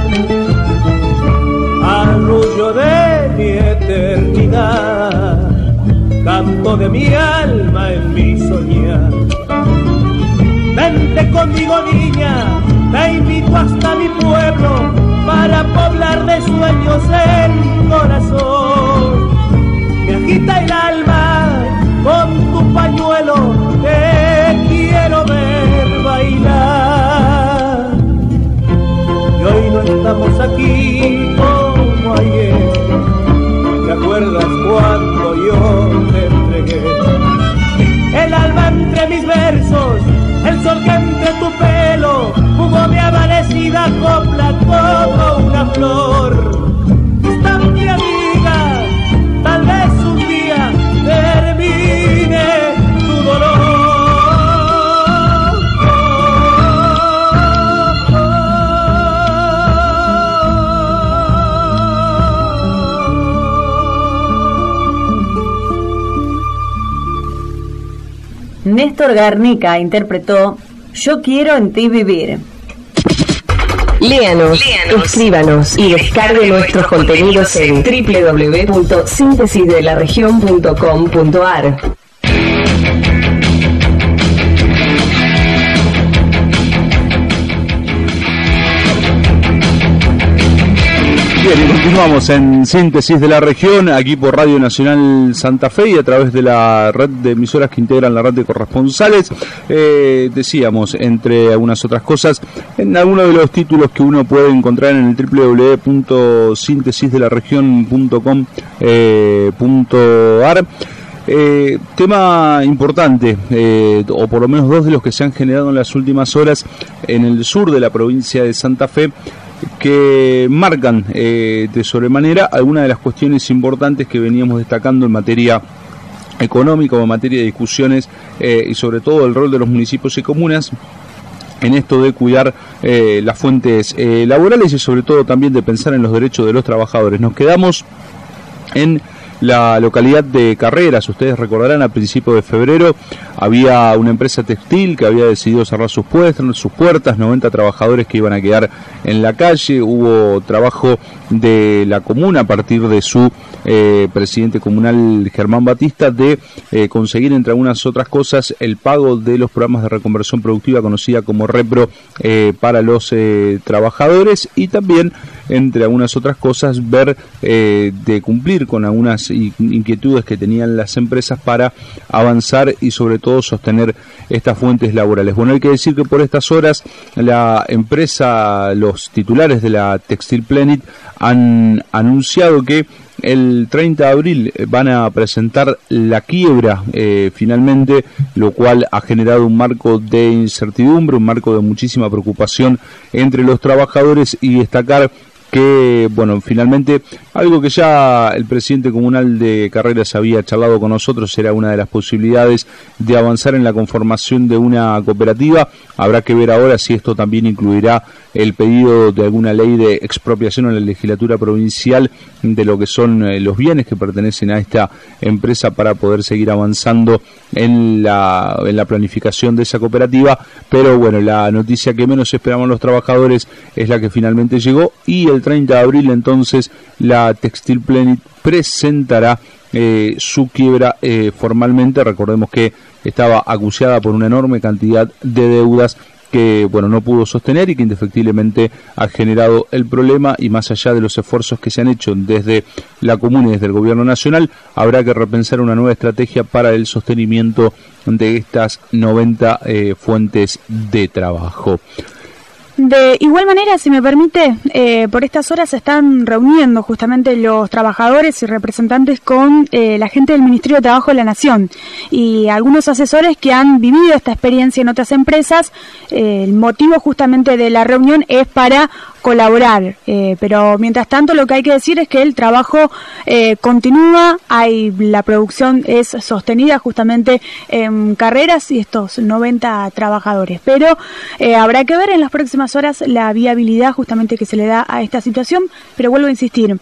arrullo de mi eternidad, canto de mi alma en mi soñar. Vente conmigo niña, te invito hasta mi pueblo para poblar de sueños el corazón. Me agita el alma con tu pañuelo, te quiero ver bailar. Y hoy no estamos aquí como ayer. ¿Te acuerdas cuando yo te entregué el alma entre mis versos, el sol que entre tu pelo jugó mi amanecida copla como una flor? Distante amiga, tal vez un día termine tu dolor. Néstor Garnica interpretó Yo quiero en ti vivir. Léanos, escríbanos y descargue nuestros contenidos en www.sintesisdelaregion.com.ar. Bien, y continuamos en Síntesis de la Región, aquí por Radio Nacional Santa Fe y a través de la red de emisoras que integran la red de corresponsales. Decíamos, entre algunas otras cosas, en algunos de los títulos que uno puede encontrar en el www.sintesisdelaregion.com.ar. Tema importante, o por lo menos dos de los que se han generado en las últimas horas en el sur de la provincia de Santa Fe, que marcan de sobremanera algunas de las cuestiones importantes que veníamos destacando en materia económica o en materia de discusiones, y sobre todo el rol de los municipios y comunas en esto de cuidar las fuentes laborales y sobre todo también de pensar en los derechos de los trabajadores. Nos quedamos en la localidad de Carreras. Ustedes recordarán, a principios de febrero había una empresa textil que había decidido cerrar sus puertas, 90 trabajadores que iban a quedar en la calle. Hubo trabajo de la comuna a partir de su presidente comunal Germán Batista de conseguir, entre algunas otras cosas, el pago de los programas de reconversión productiva conocida como Repro para los trabajadores, y también entre algunas otras cosas, ver de cumplir con algunas inquietudes que tenían las empresas para avanzar y sobre todo sostener estas fuentes laborales. Bueno, hay que decir que por estas horas la empresa, los titulares de la Textil Planet han anunciado que el 30 de abril van a presentar la quiebra finalmente, lo cual ha generado un marco de incertidumbre, un marco de muchísima preocupación entre los trabajadores, y destacar que, bueno, finalmente, algo que ya el presidente comunal de Carreras había charlado con nosotros, era una de las posibilidades de avanzar en la conformación de una cooperativa. Habrá que ver ahora si esto también incluirá el pedido de alguna ley de expropiación en la legislatura provincial de lo que son los bienes que pertenecen a esta empresa para poder seguir avanzando en la planificación de esa cooperativa. Pero bueno, la noticia que menos esperaban los trabajadores es la que finalmente llegó, y el 30 de abril entonces la Textil Planet presentará su quiebra formalmente. Recordemos que estaba acuciada por una enorme cantidad de deudas que, bueno, no pudo sostener y que indefectiblemente ha generado el problema, y más allá de los esfuerzos que se han hecho desde la comuna y desde el gobierno nacional, habrá que repensar una nueva estrategia para el sostenimiento de estas 90 fuentes de trabajo. De igual manera, si me permite, por estas horas se están reuniendo justamente los trabajadores y representantes con la gente del Ministerio de Trabajo de la Nación y algunos asesores que han vivido esta experiencia en otras empresas. El motivo justamente de la reunión es para colaborar, pero mientras tanto lo que hay que decir es que el trabajo continúa, la producción es sostenida justamente en Carreras y estos 90 trabajadores, pero habrá que ver en las próximas horas la viabilidad justamente que se le da a esta situación. Pero vuelvo a insistir,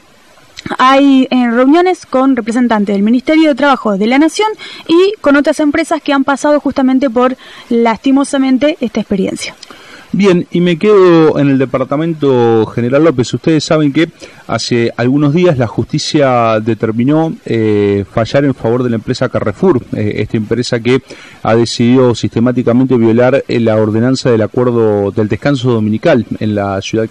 hay reuniones con representantes del Ministerio de Trabajo de la Nación y con otras empresas que han pasado justamente por, lastimosamente, esta experiencia. Bien, y me quedo en el departamento General López. Ustedes saben que hace algunos días la justicia determinó fallar en favor de la empresa Carrefour, esta empresa que ha decidido sistemáticamente violar la ordenanza del acuerdo del descanso dominical en la ciudad,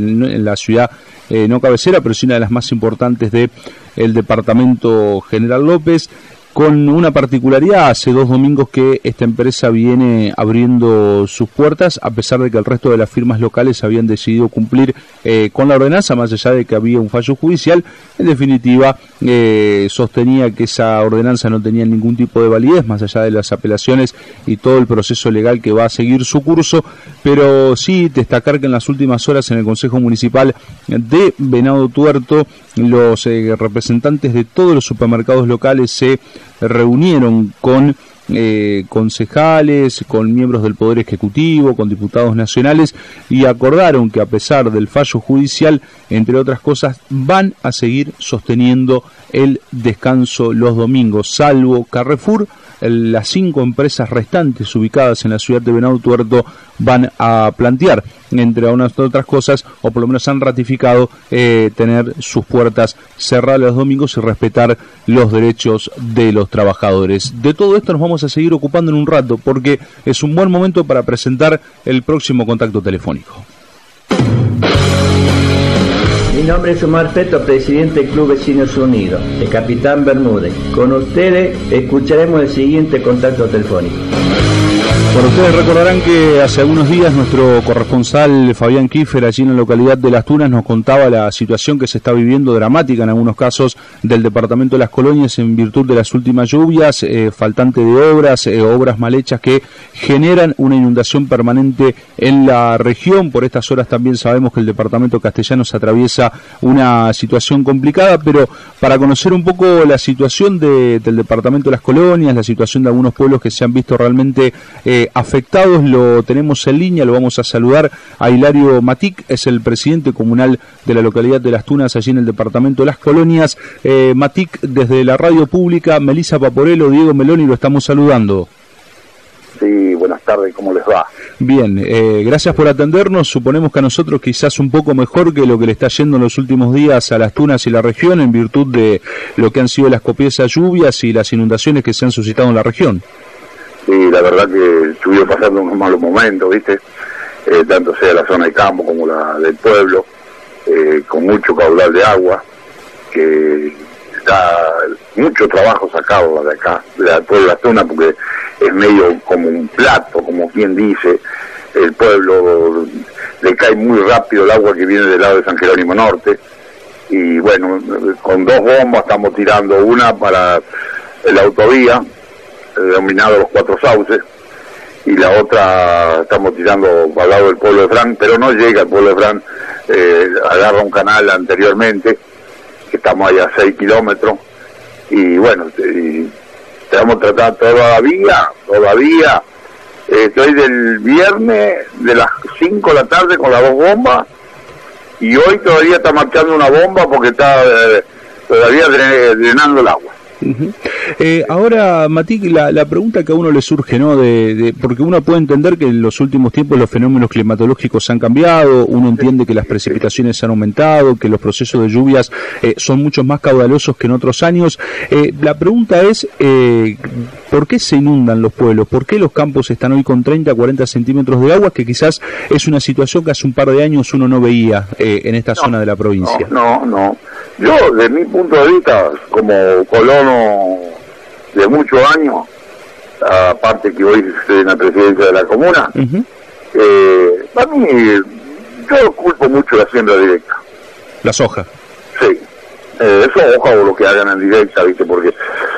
no cabecera, pero sí una de las más importantes de el departamento General López, con una particularidad: hace 2 domingos que esta empresa viene abriendo sus puertas, a pesar de que el resto de las firmas locales habían decidido cumplir con la ordenanza, más allá de que había un fallo judicial. En definitiva, sostenía que esa ordenanza no tenía ningún tipo de validez, más allá de las apelaciones y todo el proceso legal que va a seguir su curso. Pero sí destacar que en las últimas horas en el Consejo Municipal de Venado Tuerto, los representantes de todos los supermercados locales se reunieron con concejales, con miembros del Poder Ejecutivo, con diputados nacionales, y acordaron que, a pesar del fallo judicial, entre otras cosas, van a seguir sosteniendo el descanso los domingos, salvo Carrefour. Las 5 empresas restantes ubicadas en la ciudad de Venado Tuerto van a plantear, entre unas otras cosas, o por lo menos han ratificado, tener sus puertas cerradas los domingos y respetar los derechos de los trabajadores. De todo esto nos vamos a seguir ocupando en un rato, porque es un buen momento para presentar el próximo contacto telefónico. Mi nombre es Omar Peto, presidente del Club Vecinos Unidos, el capitán Bermúdez. Con ustedes escucharemos el siguiente contacto telefónico. Bueno, ustedes recordarán que hace algunos días nuestro corresponsal Fabián Kiefer, allí en la localidad de Las Tunas, nos contaba la situación que se está viviendo, dramática en algunos casos, del departamento de Las Colonias en virtud de las últimas lluvias, faltante de obras mal hechas que generan una inundación permanente en la región. Por estas horas también sabemos que el departamento castellano se atraviesa una situación complicada, pero para conocer un poco la situación del departamento de Las Colonias, la situación de algunos pueblos que se han visto realmente afectados, lo tenemos en línea. Lo vamos a saludar a Hilario Matic, es el presidente comunal de la localidad de Las Tunas, allí en el departamento de Las Colonias. Matic, desde la radio pública, Melissa Paporello, Diego Meloni, lo estamos saludando. Sí, buenas tardes, ¿cómo les va? Bien, gracias por atendernos. Suponemos que a nosotros quizás un poco mejor que lo que le está yendo en los últimos días a Las Tunas y la región, en virtud de lo que han sido las copiosas lluvias y las inundaciones que se han suscitado en la región. Sí, la verdad que estuvimos pasando unos malos momentos, ¿viste? Tanto sea la zona de campo como la del pueblo. con mucho caudal de agua, que da mucho trabajo sacarla de acá, de toda la zona, porque es medio como un plato, como quien dice. El pueblo le cae muy rápido el agua que viene del lado de San Jerónimo Norte, y bueno, con 2 bombas estamos tirando, una para la autovía, denominado Los Cuatro Sauces, y la otra estamos tirando al lado del pueblo de Fran, pero no llega al pueblo de Fran, agarra un canal anteriormente, que estamos ahí a 6 kilómetros, y bueno, estamos tratando todavía, estoy del viernes de las 5 de la tarde con las 2 bombas, y hoy todavía está marchando una bomba porque está todavía drenando el agua. Ahora, Mati, la pregunta que a uno le surge, ¿no? Porque uno puede entender que en los últimos tiempos los fenómenos climatológicos han cambiado, uno entiende que las precipitaciones han aumentado, que los procesos de lluvias son mucho más caudalosos que en otros años. La pregunta es, ¿por qué se inundan los pueblos? ¿Por qué los campos están hoy con 30 a 40 centímetros de agua, que quizás es una situación que hace un par de años uno no veía en esta zona de la provincia? No. Yo, desde mi punto de vista, como colono de muchos años, aparte que hoy estoy en la presidencia de la comuna, para mí, yo culpo mucho la siembra directa. ¿La soja? Sí, soja o lo que hagan en directa, ¿viste? Porque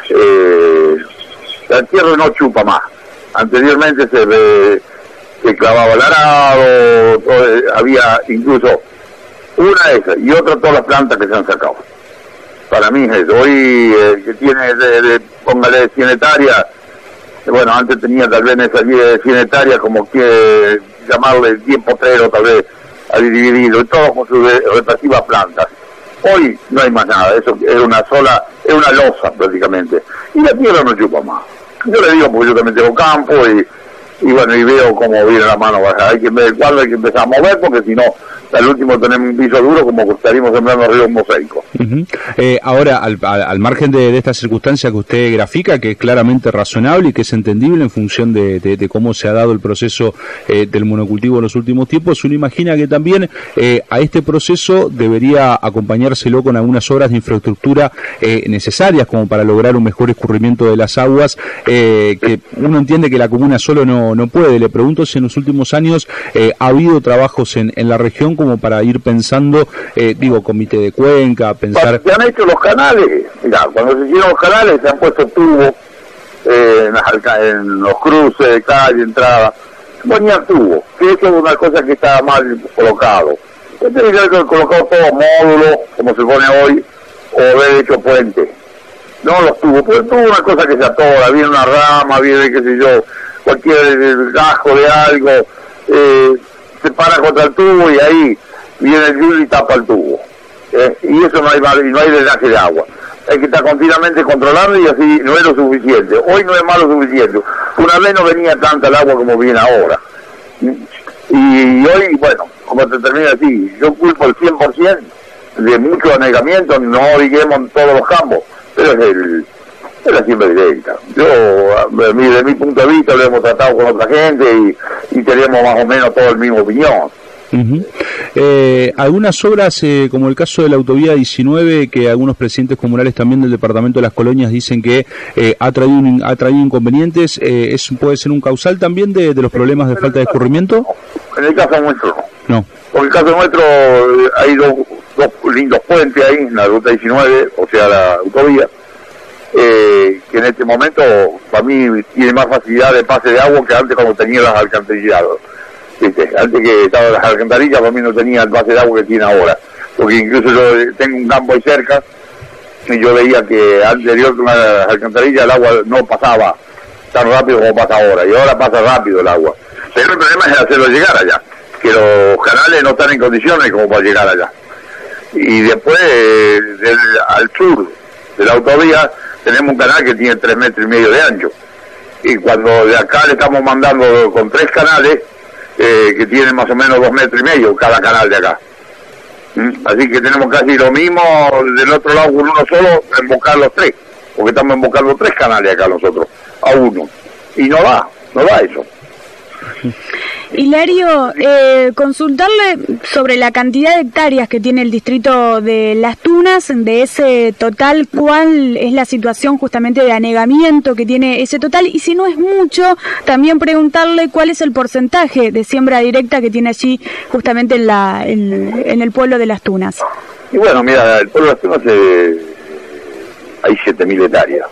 la tierra no chupa más. Anteriormente se clavaba el arado, había incluso una de esas, y otra todas las plantas que se han sacado. Para mí es eso. Hoy que tiene, póngale 100 hectáreas, bueno, antes tenía tal vez esa 100 hectáreas como que llamarle 10 potreros tal vez, a dividirlo, y todo con sus respectivas plantas. Hoy no hay más nada, eso es es una losa prácticamente. Y la tierra no chupa más. Yo le digo porque yo también tengo campo y bueno, y veo cómo viene la mano baja. Hay que ver cuándo hay que empezar a mover, porque si no, al último tenemos un piso duro como estaríamos sembrando arriba un mosaico. Ahora, al margen de esta circunstancia que usted grafica, que es claramente razonable y que es entendible en función de cómo se ha dado el proceso del monocultivo en los últimos tiempos, uno imagina que también a este proceso debería acompañárselo con algunas obras de infraestructura necesarias como para lograr un mejor escurrimiento de las aguas, que uno entiende que la comuna solo no puede. Le pregunto si en los últimos años ha habido trabajos en la región como para ir pensando, comité de cuenca, pensar... Se han hecho los canales, mirá, cuando se hicieron los canales se han puesto tubos en los cruces de calle, entrada, se ponían tubos, que eso es una cosa que estaba mal colocado. Tendría que haber colocado todos módulos, como se pone hoy, o haber hecho puentes. No los tubos, porque el tubo es una cosa que se atora, viene una rama, viene, qué sé yo, cualquier gajo de algo, se para contra el tubo y ahí viene el lluvia y tapa el tubo. Y eso no hay drenaje de agua. Hay que estar continuamente controlando y así no es lo suficiente. Hoy no es más lo suficiente. Una vez no venía tanta el agua como viene ahora. Y hoy, bueno, como se termina así, yo culpo el 100% de mucho anegamiento, no digamos en todos los campos, pero es la siembra directa. Yo, de mi punto de vista, lo hemos tratado con otra gente y tenemos más o menos todo el mismo opinión. Algunas obras, como el caso de la autovía 19, que algunos presidentes comunales también del departamento de Las Colonias dicen que ha traído inconvenientes, ¿puede ser un causal también de los problemas de falta de escurrimiento? En el caso nuestro no. En el caso nuestro hay dos lindos puentes ahí en la ruta 19, o sea la autovía, que en este momento para mí tiene más facilidad de pase de agua que antes cuando tenía las alcantarillados. Antes que estaba las alcantarillas, para mí no tenía el pase de agua que tiene ahora, porque incluso yo tengo un campo ahí cerca y yo veía que anterior con las alcantarillas el agua no pasaba tan rápido como pasa ahora, y ahora pasa rápido el agua. Pero el problema es hacerlo llegar allá, que los canales no están en condiciones como para llegar allá. Y después, al sur de la autovía, tenemos un canal que tiene 3,5 metros de ancho, y cuando de acá le estamos mandando con 3 canales, que tienen más o menos 2,5 metros cada canal de acá. Así que tenemos casi lo mismo del otro lado con uno solo, embocar los 3, porque estamos embocando 3 canales acá nosotros, a uno. Y no da eso. Hilario, consultarle sobre la cantidad de hectáreas que tiene el distrito de Las Tunas, de ese total, cuál es la situación justamente de anegamiento que tiene ese total, y si no es mucho, también preguntarle cuál es el porcentaje de siembra directa que tiene allí justamente en el pueblo de Las Tunas. Y bueno, mira, el pueblo de Las Tunas hay 7.000 hectáreas.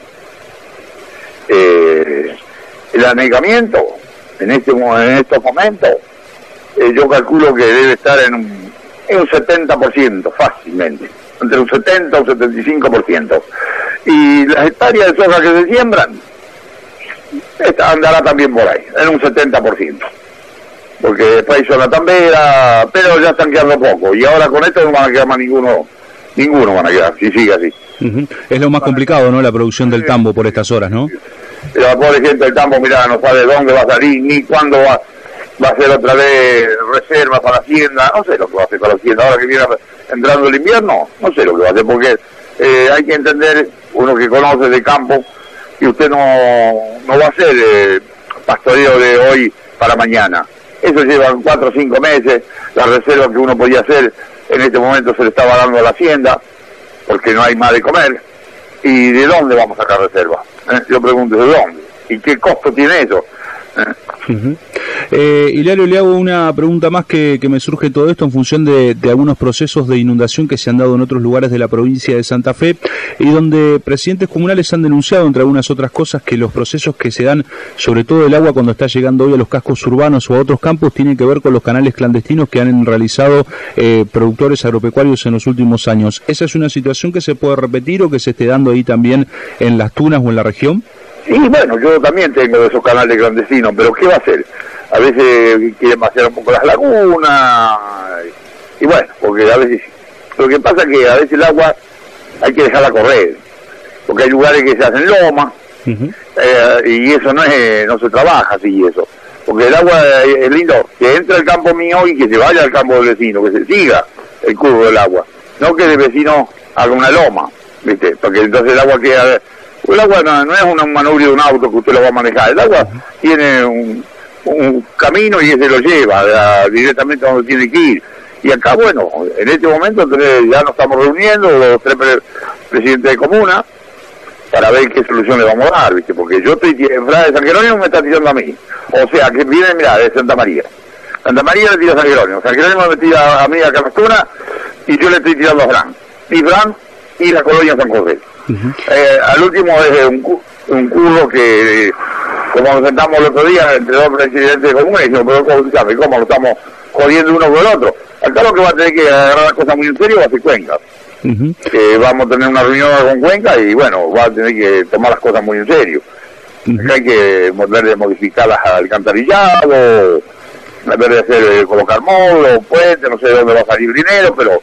El anegamiento en estos momentos, yo calculo que debe estar en un 70% fácilmente, entre un 70 o un 75%. Y las hectáreas de soja que se siembran, esta andará también por ahí, en un 70%. Porque después hizo la tambera, pero ya están quedando poco. Y ahora con esto no van a quedar más ninguno van a quedar, si sigue así. Es lo más complicado, ¿no? La producción del tambo por estas horas, ¿no? La pobre gente del campo, mira, no sabe dónde va a salir, ni cuándo va a ser otra vez reserva para la hacienda, no sé lo que va a hacer para la hacienda, ahora que viene entrando el invierno, no sé lo que va a hacer, porque hay que entender, uno que conoce de campo, que usted no va a hacer pastoreo de hoy para mañana, eso lleva 4 o 5 meses, la reserva que uno podía hacer, en este momento se le estaba dando a la hacienda, porque no hay más de comer, ¿y de dónde vamos a sacar reserva? Yo pregunto, ¿de dónde? ¿Y qué costo tiene eso? Hilario, le hago una pregunta más que me surge todo esto en función de algunos procesos de inundación que se han dado en otros lugares de la provincia de Santa Fe y donde presidentes comunales han denunciado, entre algunas otras cosas, que los procesos que se dan, sobre todo el agua cuando está llegando hoy a los cascos urbanos o a otros campos, tienen que ver con los canales clandestinos que han realizado productores agropecuarios en los últimos años. ¿Esa es una situación que se puede repetir o que se esté dando ahí también en Las Tunas o en la región? Sí, bueno, yo también tengo de esos canales clandestinos, pero ¿qué va a hacer? A veces quieren vaciar un poco las lagunas, y bueno, porque a veces, lo que pasa es que a veces el agua hay que dejarla correr, porque hay lugares que se hacen lomas, y eso no se trabaja así, eso, porque el agua es lindo, que entre al campo mío y que se vaya al campo del vecino, que se siga el curso del agua, no que el vecino haga una loma, ¿viste? Porque entonces el agua queda... El agua no es un manubrio de un auto que usted lo va a manejar, el agua tiene un camino y ese lo lleva directamente a donde tiene que ir. Y acá, bueno, en este momento ya nos estamos reuniendo, los 3 presidentes de comuna, para ver qué solución le vamos a dar, ¿viste? Porque yo estoy en San Jerónimo me está tirando a mí. O sea, que viene, mira, de Santa María. Santa María le tira a San Jerónimo. San Jerónimo me tira a mí a Carrastura y yo le estoy tirando a Fran. Y Fran y la colonia San José. Al último es un curro que, como nos sentamos el otro día entre 2 presidentes de comuna, y dijimos, pero ¿cómo lo estamos jodiendo uno con el otro? Acá lo que va a tener que agarrar las cosas muy en serio va a ser Cuenca. Vamos a tener una reunión con Cuenca y bueno, va a tener que tomar las cosas muy en serio. Acá hay que volver a modificar las alcantarillado, volver de hacer, colocar módulos, puentes, no sé de dónde va a salir dinero, pero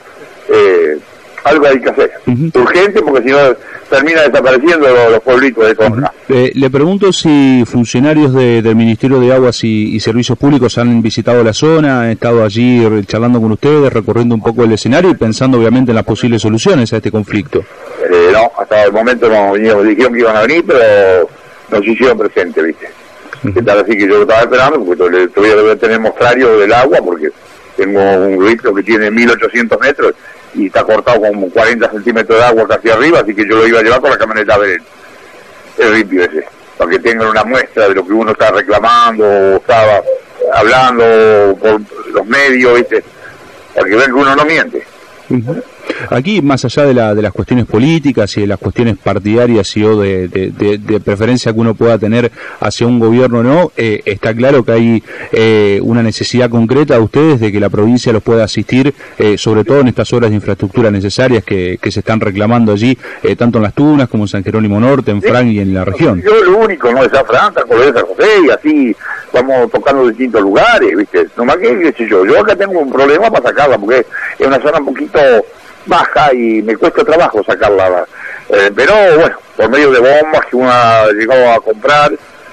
algo hay que hacer. Urgente, porque si no termina desapareciendo los pueblitos de Tonga. Le pregunto si funcionarios del Ministerio de Aguas y Servicios Públicos han visitado la zona, han estado allí charlando con ustedes, recorriendo un poco el escenario y pensando obviamente en las posibles soluciones a este conflicto. No, hasta el momento no dijeron que iban a venir, pero nos hicieron presente, ¿viste? ¿Qué tal? Así que yo lo estaba esperando, porque todavía debo tener mostrario del agua, porque tengo un río que tiene 1800 metros y está cortado con 40 centímetros de agua casi arriba, así que yo lo iba a llevar con la camioneta a ver el ripio ese, para que tengan una muestra de lo que uno está reclamando o estaba hablando por los medios, ¿viste? Para que vean que uno no miente. Aquí, más allá de las cuestiones políticas y de las cuestiones partidarias y o de preferencia que uno pueda tener hacia un gobierno o no, está claro que hay una necesidad concreta de ustedes de que la provincia los pueda asistir, sobre todo en estas obras de infraestructura necesarias que se están reclamando allí, tanto en Las Tunas como en San Jerónimo Norte, en Fran y en la región. Yo lo único, no es San Fran, San José, y así vamos tocando distintos lugares, ¿viste? Nomás que, qué sé yo acá tengo un problema para sacarla, porque es una zona un poquito baja y me cuesta trabajo sacarla, pero bueno, por medio de bombas que uno ha llegado a comprar,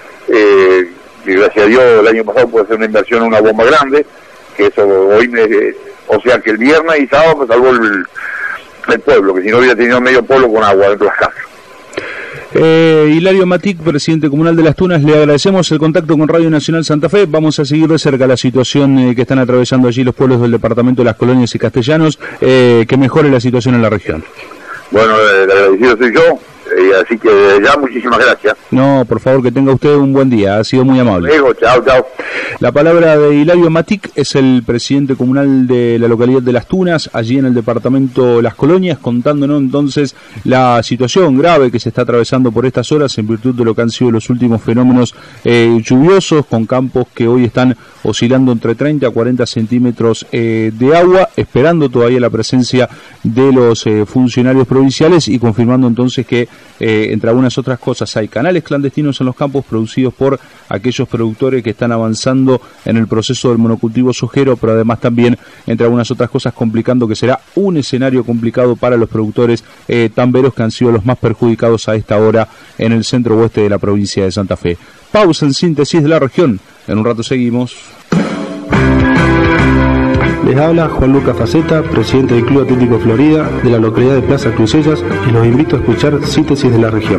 y gracias a Dios el año pasado pude hacer una inversión en una bomba grande, que eso hoy o sea que el viernes y sábado me salvó el pueblo, que si no hubiera tenido medio pueblo con agua dentro de las casas. Hilario Matic, presidente comunal de Las Tunas, le agradecemos el contacto con Radio Nacional Santa Fe. Vamos a seguir de cerca la situación que están atravesando allí los pueblos del departamento de Las Colonias y Castellanos, que mejore la situación en la región. Bueno, el agradecido soy yo, así que ya muchísimas gracias. No, por favor, que tenga usted un buen día, ha sido muy amable. Luego, chao. La palabra de Hilario Matic, es el presidente comunal de la localidad de Las Tunas, allí en el departamento Las Colonias, contándonos entonces la situación grave que se está atravesando por estas horas en virtud de lo que han sido los últimos fenómenos lluviosos, con campos que hoy están oscilando entre 30 a 40 centímetros de agua, esperando todavía la presencia de los funcionarios provinciales y confirmando entonces que entre algunas otras cosas hay canales clandestinos en los campos producidos por aquellos productores que están avanzando en el proceso del monocultivo sojero, pero además también, entre algunas otras cosas, complicando que será un escenario complicado para los productores tamberos, que han sido los más perjudicados a esta hora en el centro oeste de la provincia de Santa Fe. Pausa en Síntesis de la Región. En un rato seguimos. Les habla Juan Lucas Faceta, presidente del Club Atlético Florida de la localidad de Plaza Crucellas, y los invito a escuchar Síntesis de la Región.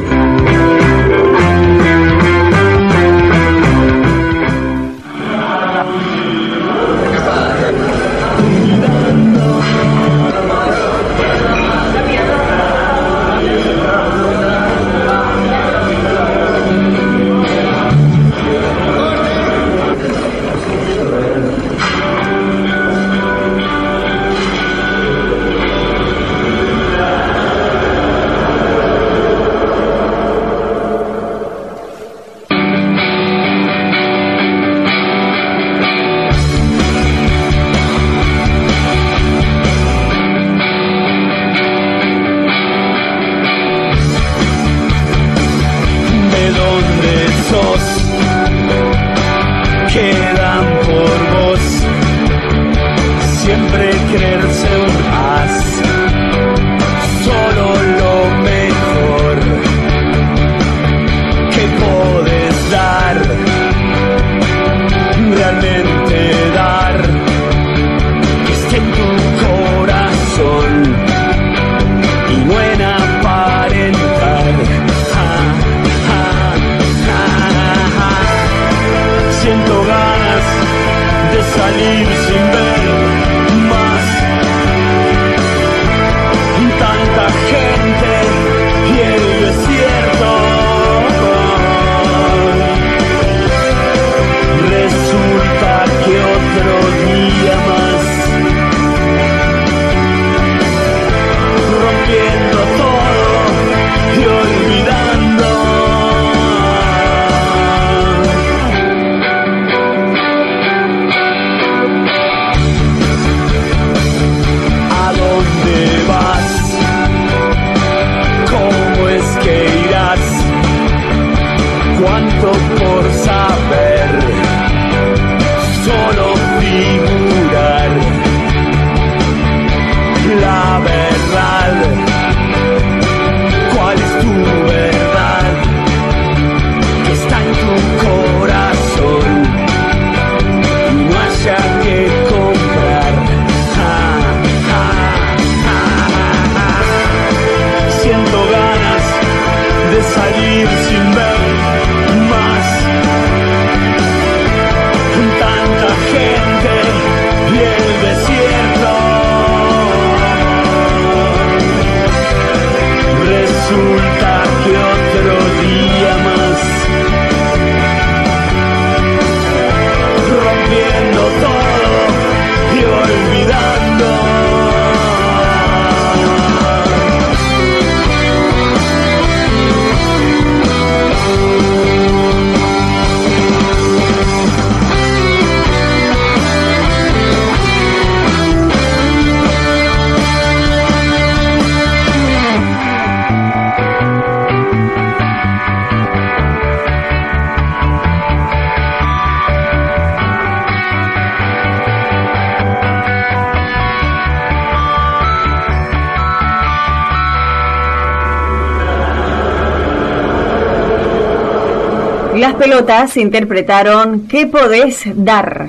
Las pelotas interpretaron ¿Qué podés dar?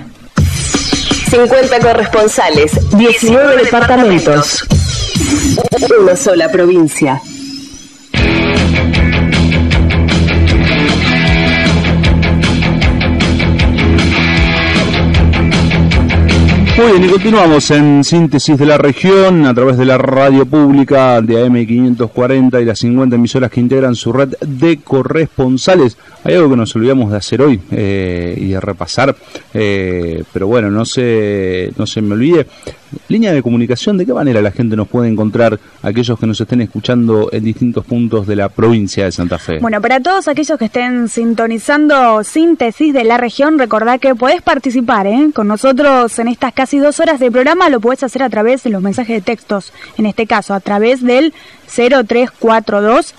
50 corresponsales, 19 departamentos, una sola provincia. Muy bien, y continuamos en Síntesis de la Región a través de la radio pública de AM540 y las 50 emisoras que integran su red de corresponsales. Hay algo que nos olvidamos de hacer hoy y de repasar, pero bueno, no se me olvide. Línea de comunicación, ¿de qué manera la gente nos puede encontrar, aquellos que nos estén escuchando en distintos puntos de la provincia de Santa Fe? Bueno, para todos aquellos que estén sintonizando Síntesis de la Región, recordá que podés participar con nosotros en estas casi 2 horas de programa. Lo podés hacer a través de los mensajes de textos, en este caso a través del 0342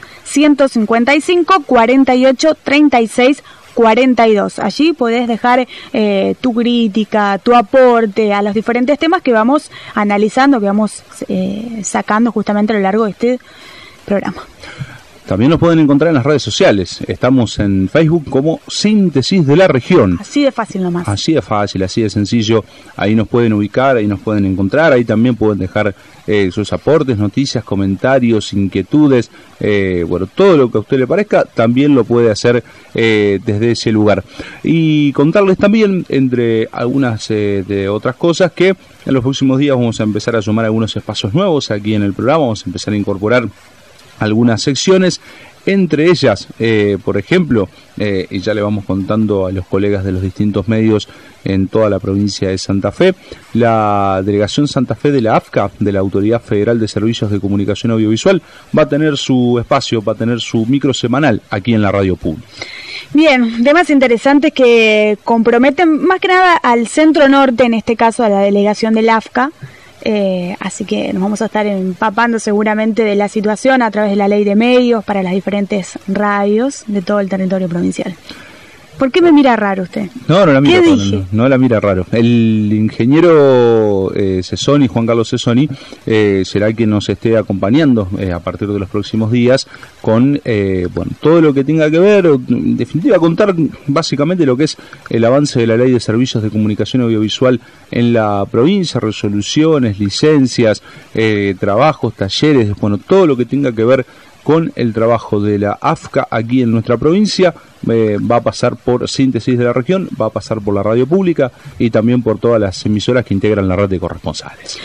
155 48 36 42. Allí podés dejar tu crítica, tu aporte a los diferentes temas que vamos analizando, que vamos sacando justamente a lo largo de este programa. También nos pueden encontrar en las redes sociales. Estamos en Facebook como Síntesis de la Región. Así de fácil nomás. Así de fácil, así de sencillo. Ahí nos pueden ubicar, ahí nos pueden encontrar. Ahí también pueden dejar sus aportes, noticias, comentarios, inquietudes. Bueno, todo lo que a usted le parezca, también lo puede hacer desde ese lugar. Y contarles también, entre algunas de otras cosas, que en los próximos días vamos a empezar a sumar algunos espacios nuevos aquí en el programa. Vamos a empezar a incorporar algunas secciones, entre ellas, por ejemplo, y ya le vamos contando a los colegas de los distintos medios en toda la provincia de Santa Fe, la Delegación Santa Fe de la AFCA, de la Autoridad Federal de Servicios de Comunicación Audiovisual, va a tener su espacio, va a tener su micro semanal aquí en la radio pública. Bien, temas interesantes que comprometen más que nada al centro norte, en este caso a la delegación del AFCA. Así que nos vamos a estar empapando seguramente de la situación a través de la ley de medios para las diferentes radios de todo el territorio provincial. ¿Por qué me mira raro usted? No la mira ¿Qué raro. dije? No la mira raro. El ingeniero Cesoni, Juan Carlos Cesoni, será quien nos esté acompañando a partir de los próximos días con bueno, todo lo que tenga que ver, en definitiva contar básicamente lo que es el avance de la Ley de Servicios de Comunicación Audiovisual en la provincia, resoluciones, licencias, trabajos, talleres, bueno, todo lo que tenga que ver con el trabajo de la AFCA aquí en nuestra provincia. Va a pasar por Síntesis de la Región, va a pasar por la radio pública y también por todas las emisoras que integran la red de corresponsales.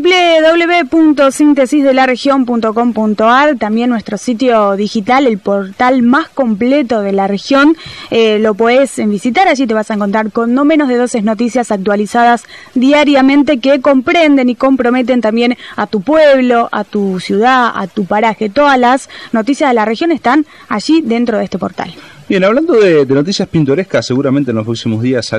www.sintesisdelaregion.com.ar, también nuestro sitio digital, el portal más completo de la región. Lo podés visitar, allí te vas a encontrar con no menos de 12 noticias actualizadas diariamente que comprenden y comprometen también a tu pueblo, a tu ciudad, a tu paraje. Todas las noticias de la región están allí dentro de este portal. Bien, hablando de noticias pintorescas, seguramente en los próximos días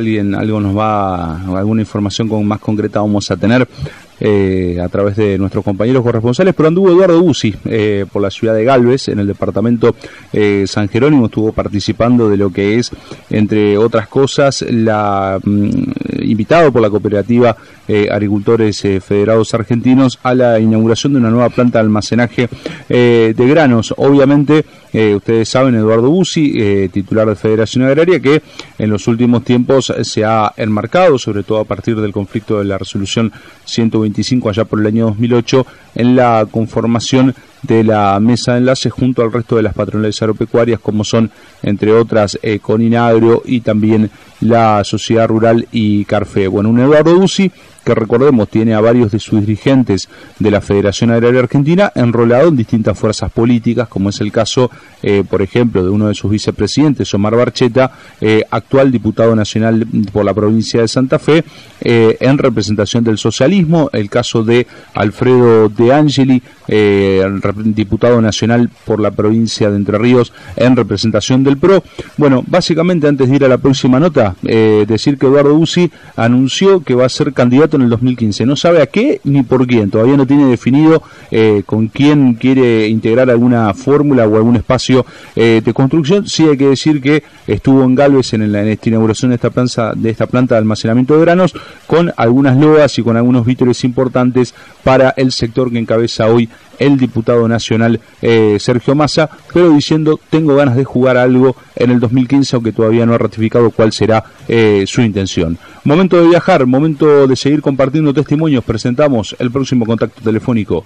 alguna información más concreta vamos a tener a través de nuestros compañeros corresponsales, pero anduvo Eduardo Bussi por la ciudad de Galvez, en el departamento San Jerónimo, estuvo participando de lo que es, entre otras cosas, invitado por la cooperativa Agricultores Federados Argentinos a la inauguración de una nueva planta de almacenaje de granos. Obviamente, ustedes saben, Eduardo Bussi, titular de Federación Agraria, que en los últimos tiempos se ha enmarcado, sobre todo a partir del conflicto de la resolución 125 allá por el año 2008, en la conformación de la mesa de enlace junto al resto de las patronales agropecuarias, como son, entre otras, Coninagro y también la Sociedad Rural y Carfe. Bueno, un Eduardo Bussi que, recordemos, tiene a varios de sus dirigentes de la Federación Agraria Argentina enrolado en distintas fuerzas políticas, como es el caso, por ejemplo, de uno de sus vicepresidentes, Omar Barcheta, actual diputado nacional por la provincia de Santa Fe, en representación del socialismo, el caso de Alfredo De Angeli, diputado nacional por la provincia de Entre Ríos, en representación del PRO. Bueno, básicamente, antes de ir a la próxima nota, decir que Eduardo Bussi anunció que va a ser candidato en el 2015. No sabe a qué ni por quién, todavía no tiene definido con quién quiere integrar alguna fórmula o algún espacio de construcción. Sí hay que decir que estuvo en Galvez en esta inauguración de esta planta de almacenamiento de granos, con algunas loas y con algunos vítores importantes para el sector que encabeza hoy el diputado nacional Sergio Massa, pero diciendo: tengo ganas de jugar algo en el 2015, aunque todavía no ha ratificado cuál será su intención. Momento de viajar, momento de seguir compartiendo testimonios. Presentamos el próximo contacto telefónico.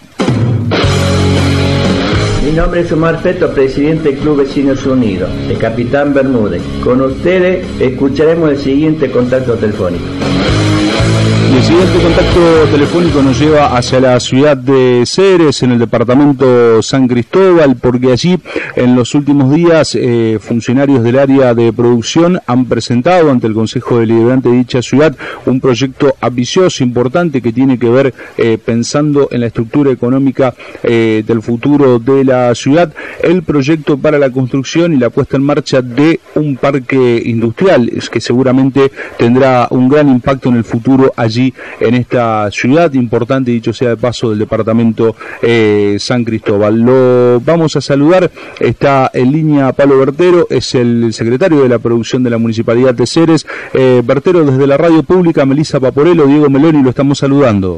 Mi nombre es Omar Feto, presidente del Club Vecinos Unidos, de Capitán Bermúdez. Con ustedes escucharemos el siguiente contacto telefónico. Y el siguiente contacto telefónico nos lleva hacia la ciudad de Ceres, en el departamento San Cristóbal, porque allí en los últimos días funcionarios del área de producción han presentado ante el Consejo Deliberante de dicha ciudad un proyecto ambicioso, importante, que tiene que ver pensando en la estructura económica del futuro de la ciudad, el proyecto para la construcción y la puesta en marcha de un parque industrial que seguramente tendrá un gran impacto en el futuro allí en esta ciudad importante, dicho sea de paso, del departamento San Cristóbal. Lo vamos a saludar, está en línea Pablo Bertero, es el secretario de la producción de la Municipalidad de Ceres. Bertero, desde la radio pública, Melissa Paporello, Diego Meloni, lo estamos saludando.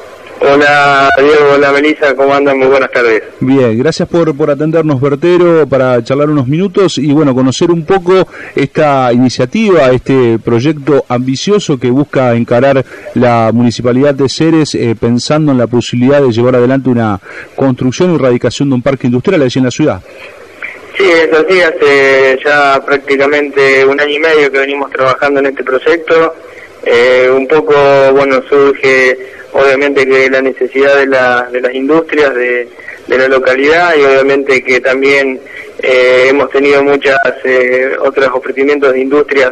Hola Diego, hola Melissa, ¿cómo andan? Muy buenas tardes. Bien, gracias por atendernos, Bertero, para charlar unos minutos y bueno, conocer un poco esta iniciativa, este proyecto ambicioso que busca encarar la Municipalidad de Ceres pensando en la posibilidad de llevar adelante una construcción y erradicación de un parque industrial allí en la ciudad. Sí, es así, hace ya prácticamente 1 año y medio que venimos trabajando en este proyecto. Un poco, bueno, surge obviamente que la necesidad de las industrias de la localidad, y obviamente que también hemos tenido muchas otros ofrecimientos de industrias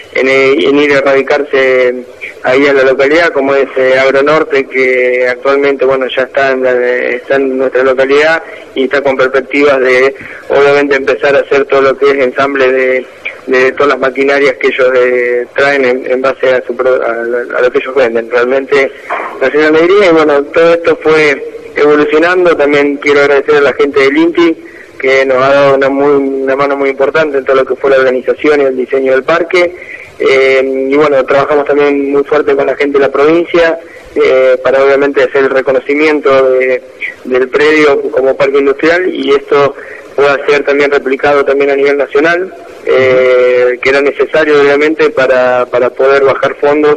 en ir a erradicarse ahí en la localidad, como es Agronorte, que actualmente bueno ya está en nuestra localidad y está con perspectivas de obviamente empezar a hacer todo lo que es ensamble de todas las maquinarias que ellos traen en base a lo que ellos venden. Realmente Nacional Alegría, y bueno, todo esto fue evolucionando. También quiero agradecer a la gente del INTI, que nos ha dado una mano muy importante en todo lo que fue la organización y el diseño del parque. Y bueno, trabajamos también muy fuerte con la gente de la provincia para obviamente hacer el reconocimiento del predio como parque industrial, y esto pueda ser también replicado también a nivel nacional, que era necesario obviamente para poder bajar fondos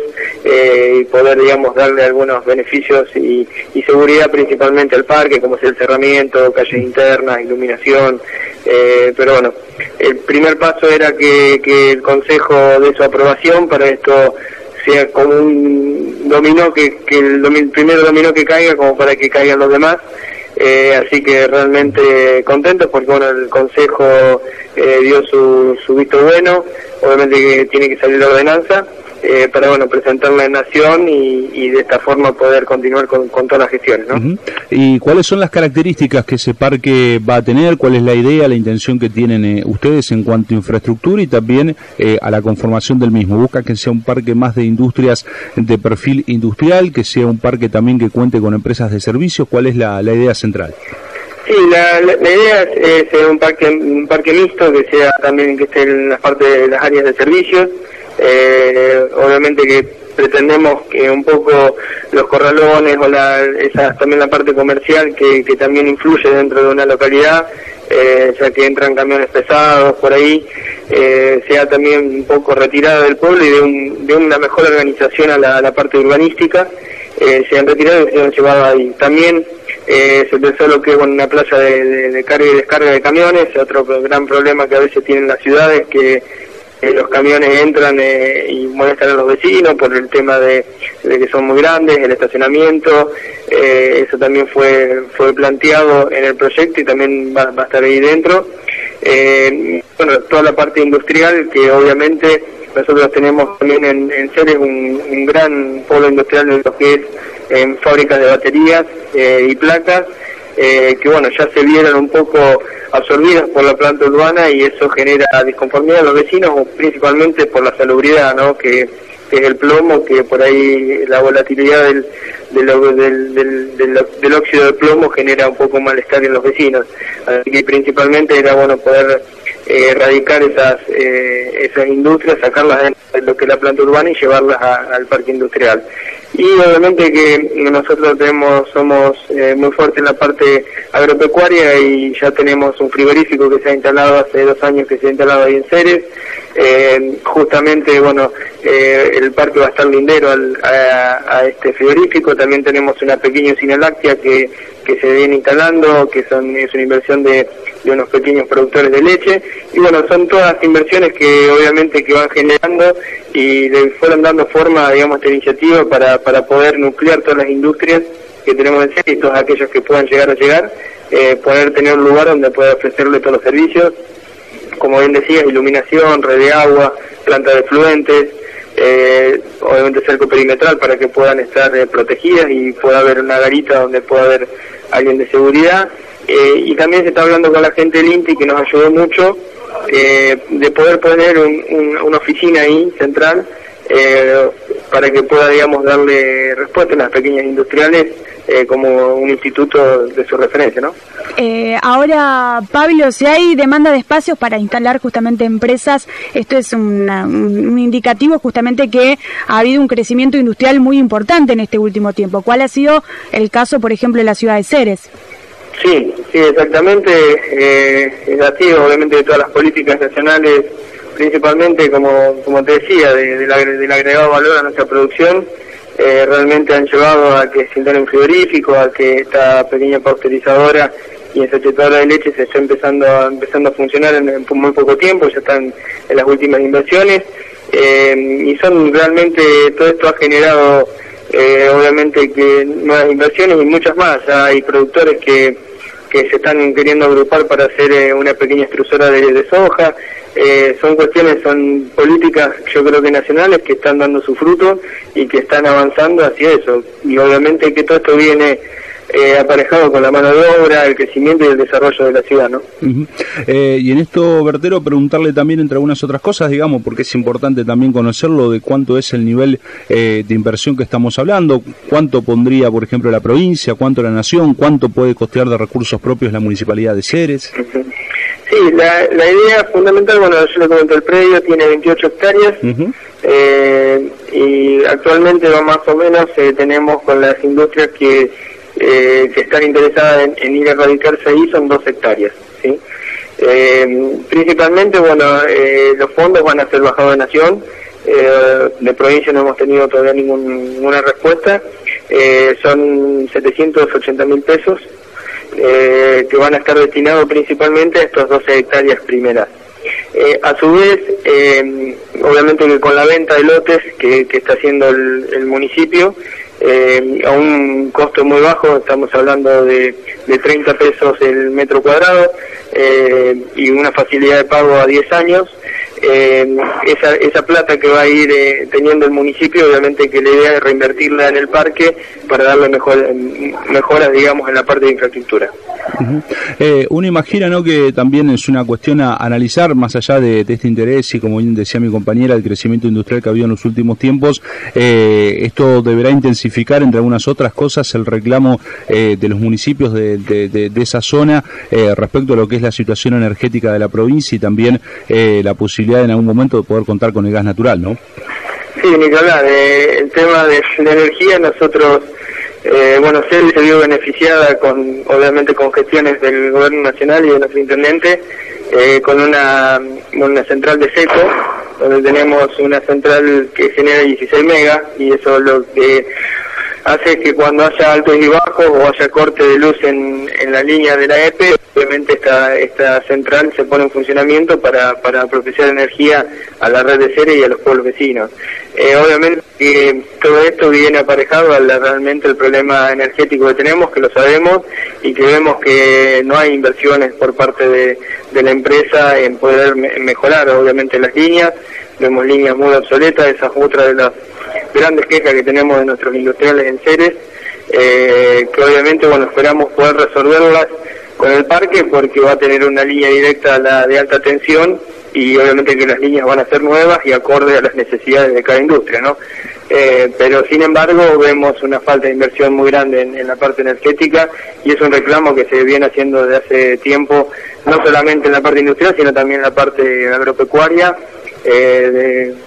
y poder, digamos, darle algunos beneficios y seguridad principalmente al parque, como es el cerramiento, calles internas, iluminación, pero bueno, el primer paso era que el Consejo dé su aprobación para esto sea como un dominó, que el primer dominó que caiga como para que caigan los demás. Así que realmente contentos porque bueno, el Consejo dio su visto bueno. Obviamente que tiene que salir la ordenanza para bueno, presentarla en Nación y de esta forma poder continuar con todas las gestiones, ¿no? Uh-huh. ¿Y cuáles son las características que ese parque va a tener? ¿Cuál es la idea, la intención que tienen ustedes en cuanto a infraestructura y también a la conformación del mismo? ¿Busca que sea un parque más de industrias de perfil industrial, que sea un parque también que cuente con empresas de servicios? ¿Cuál es la idea central? Sí, la idea es ser un parque mixto, que sea también que esté en la parte de las áreas de servicios. Obviamente que pretendemos que un poco los corralones o también la parte comercial que también influye dentro de una localidad, ya que entran camiones pesados por ahí, sea también un poco retirada del pueblo y de una mejor organización a la parte urbanística, se han retirado y se han llevado ahí. También se pensó lo que es una playa de carga y descarga de camiones. Otro gran problema que a veces tienen las ciudades, que los camiones entran y molestan a los vecinos por el tema de que son muy grandes, el estacionamiento. Eso también fue planteado en el proyecto y también va a estar ahí dentro. Bueno, toda la parte industrial, que obviamente nosotros tenemos también en Ceres un gran polo industrial en lo que es en fábricas de baterías y placas, que bueno, ya se vieron un poco absorbidas por la planta urbana, y eso genera disconformidad a los vecinos, principalmente por la salubridad, ¿no? Que es el plomo, que por ahí la volatilidad del óxido de plomo genera un poco malestar en los vecinos. Así que principalmente era bueno poder erradicar esas industrias, sacarlas de lo que es la planta urbana y llevarlas al parque industrial. Y obviamente que nosotros somos muy fuertes en la parte agropecuaria, y ya tenemos un frigorífico que se ha instalado hace 2 años, que se ha instalado ahí en Ceres. Justamente, bueno, el parque va a estar lindero a este frigorífico. También tenemos una pequeña usina láctea que se viene instalando, que es una inversión de unos pequeños productores de leche, y bueno, son todas inversiones que obviamente que van generando y le fueron dando forma, digamos, a esta iniciativa para poder nuclear todas las industrias que tenemos en serie y todos aquellos que puedan llegar, poder tener un lugar donde pueda ofrecerle todos los servicios, como bien decías, iluminación, red de agua, planta de fluentes, obviamente cerco perimetral para que puedan estar protegidas y pueda haber una garita donde pueda haber alguien de seguridad, y también se está hablando con la gente del INTI que nos ayudó mucho, de poder poner una oficina ahí central para que pueda, digamos, darle respuesta a las pequeñas industriales como un instituto de su referencia, ¿no? Ahora, Pablo, si hay demanda de espacios para instalar justamente empresas, esto es un indicativo justamente que ha habido un crecimiento industrial muy importante en este último tiempo. ¿Cuál ha sido el caso, por ejemplo, de la ciudad de Ceres? Sí, exactamente, es así, obviamente de todas las políticas nacionales, principalmente, como te decía, del agregado valor a nuestra producción, realmente han llevado a que se instale un frigorífico, a que esta pequeña pasteurizadora y ensachetadora de leche se está empezando a funcionar en muy poco tiempo, ya están en las últimas inversiones, y son realmente, todo esto ha generado obviamente que nuevas inversiones y muchas más. Ya hay productores que se están queriendo agrupar para hacer una pequeña extrusora de soja. Son políticas, yo creo que nacionales, que están dando su fruto y que están avanzando hacia eso. Y obviamente que todo esto viene aparejado con la mano de obra, el crecimiento y el desarrollo de la ciudad, ¿no? Y en esto, Bertero, preguntarle también, entre algunas otras cosas, digamos, porque es importante también conocerlo, de cuánto es el nivel de inversión que estamos hablando, cuánto pondría, por ejemplo, la provincia, cuánto la nación, cuánto puede costear de recursos propios la municipalidad de Ceres. Sí, la idea fundamental, bueno, yo le comento, el predio tiene 28 hectáreas, y actualmente más o menos tenemos con las industrias que están interesadas en ir a radicarse ahí, son 2 hectáreas, ¿sí? Principalmente, bueno, los fondos van a ser bajados de nación, de provincia no hemos tenido todavía ninguna respuesta, son 780.000 pesos, que van a estar destinados principalmente a estas 12 hectáreas primeras. A su vez, obviamente que con la venta de lotes que está haciendo el municipio, a un costo muy bajo, estamos hablando de 30 pesos el metro cuadrado, y una facilidad de pago a 10 años, esa plata que va a ir teniendo el municipio, obviamente que la idea es reinvertirla en el parque para darle mejoras, digamos, en la parte de infraestructura. Uno imagina, ¿no?, que también es una cuestión a analizar, más allá de este interés y, como bien decía mi compañera, el crecimiento industrial que ha habido en los últimos tiempos. Esto deberá intensificar, entre algunas otras cosas, el reclamo de los municipios de esa zona respecto a lo que es la situación energética de la provincia y también la posibilidad en algún momento de poder contar con el gas natural, ¿no? Sí, ni que hablar. El tema de energía, nosotros, Ceres se vio beneficiada obviamente con gestiones del gobierno nacional y de nuestro intendente, con una central de seco, donde tenemos una central que genera 16 megas, y eso lo que hace que cuando haya altos y bajos o haya corte de luz en la línea de la EPE, obviamente esta central se pone en funcionamiento para propiciar energía a la red de Ceres y a los pueblos vecinos. Obviamente que todo esto viene aparejado a realmente el problema energético que tenemos, que lo sabemos, y que vemos que no hay inversiones por parte de la empresa en poder mejorar obviamente las líneas. Vemos líneas muy obsoletas, esa es otra de las grandes quejas que tenemos de nuestros industriales en Ceres, que obviamente, esperamos poder resolverlas con el parque, porque va a tener una línea directa de alta tensión, y obviamente que las líneas van a ser nuevas y acorde a las necesidades de cada industria, ¿no? Pero sin embargo vemos una falta de inversión muy grande en la parte energética, y es un reclamo que se viene haciendo desde hace tiempo, no solamente en la parte industrial, sino también en la parte agropecuaria,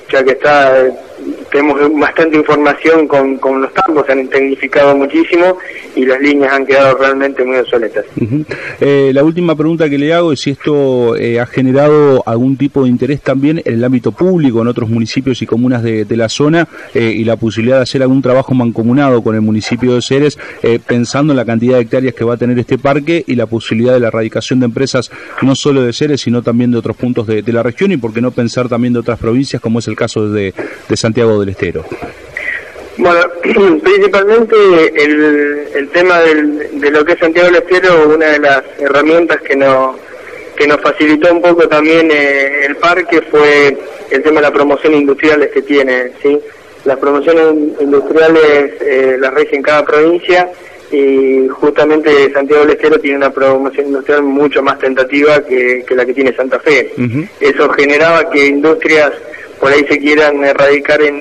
ya que tenemos bastante información con los campos, se han tecnificado muchísimo y las líneas han quedado realmente muy obsoletas. La última pregunta que le hago es si esto ha generado algún tipo de interés también en el ámbito público, en otros municipios y comunas de la zona, y la posibilidad de hacer algún trabajo mancomunado con el municipio de Ceres, pensando en la cantidad de hectáreas que va a tener este parque y la posibilidad de la erradicación de empresas no solo de Ceres, sino también de otros puntos de la región, y por qué no pensar también de otras provincias, como es el caso de Santiago del Estero. Bueno, principalmente el tema de lo que es Santiago del Estero, una de las herramientas que nos facilitó un poco también el parque fue el tema de las promociones industriales que tiene, ¿sí? Las promociones industriales las rige en cada provincia, y justamente Santiago del Estero tiene una promoción industrial mucho más tentativa que la que tiene Santa Fe. Eso generaba que industrias por ahí se quieran erradicar en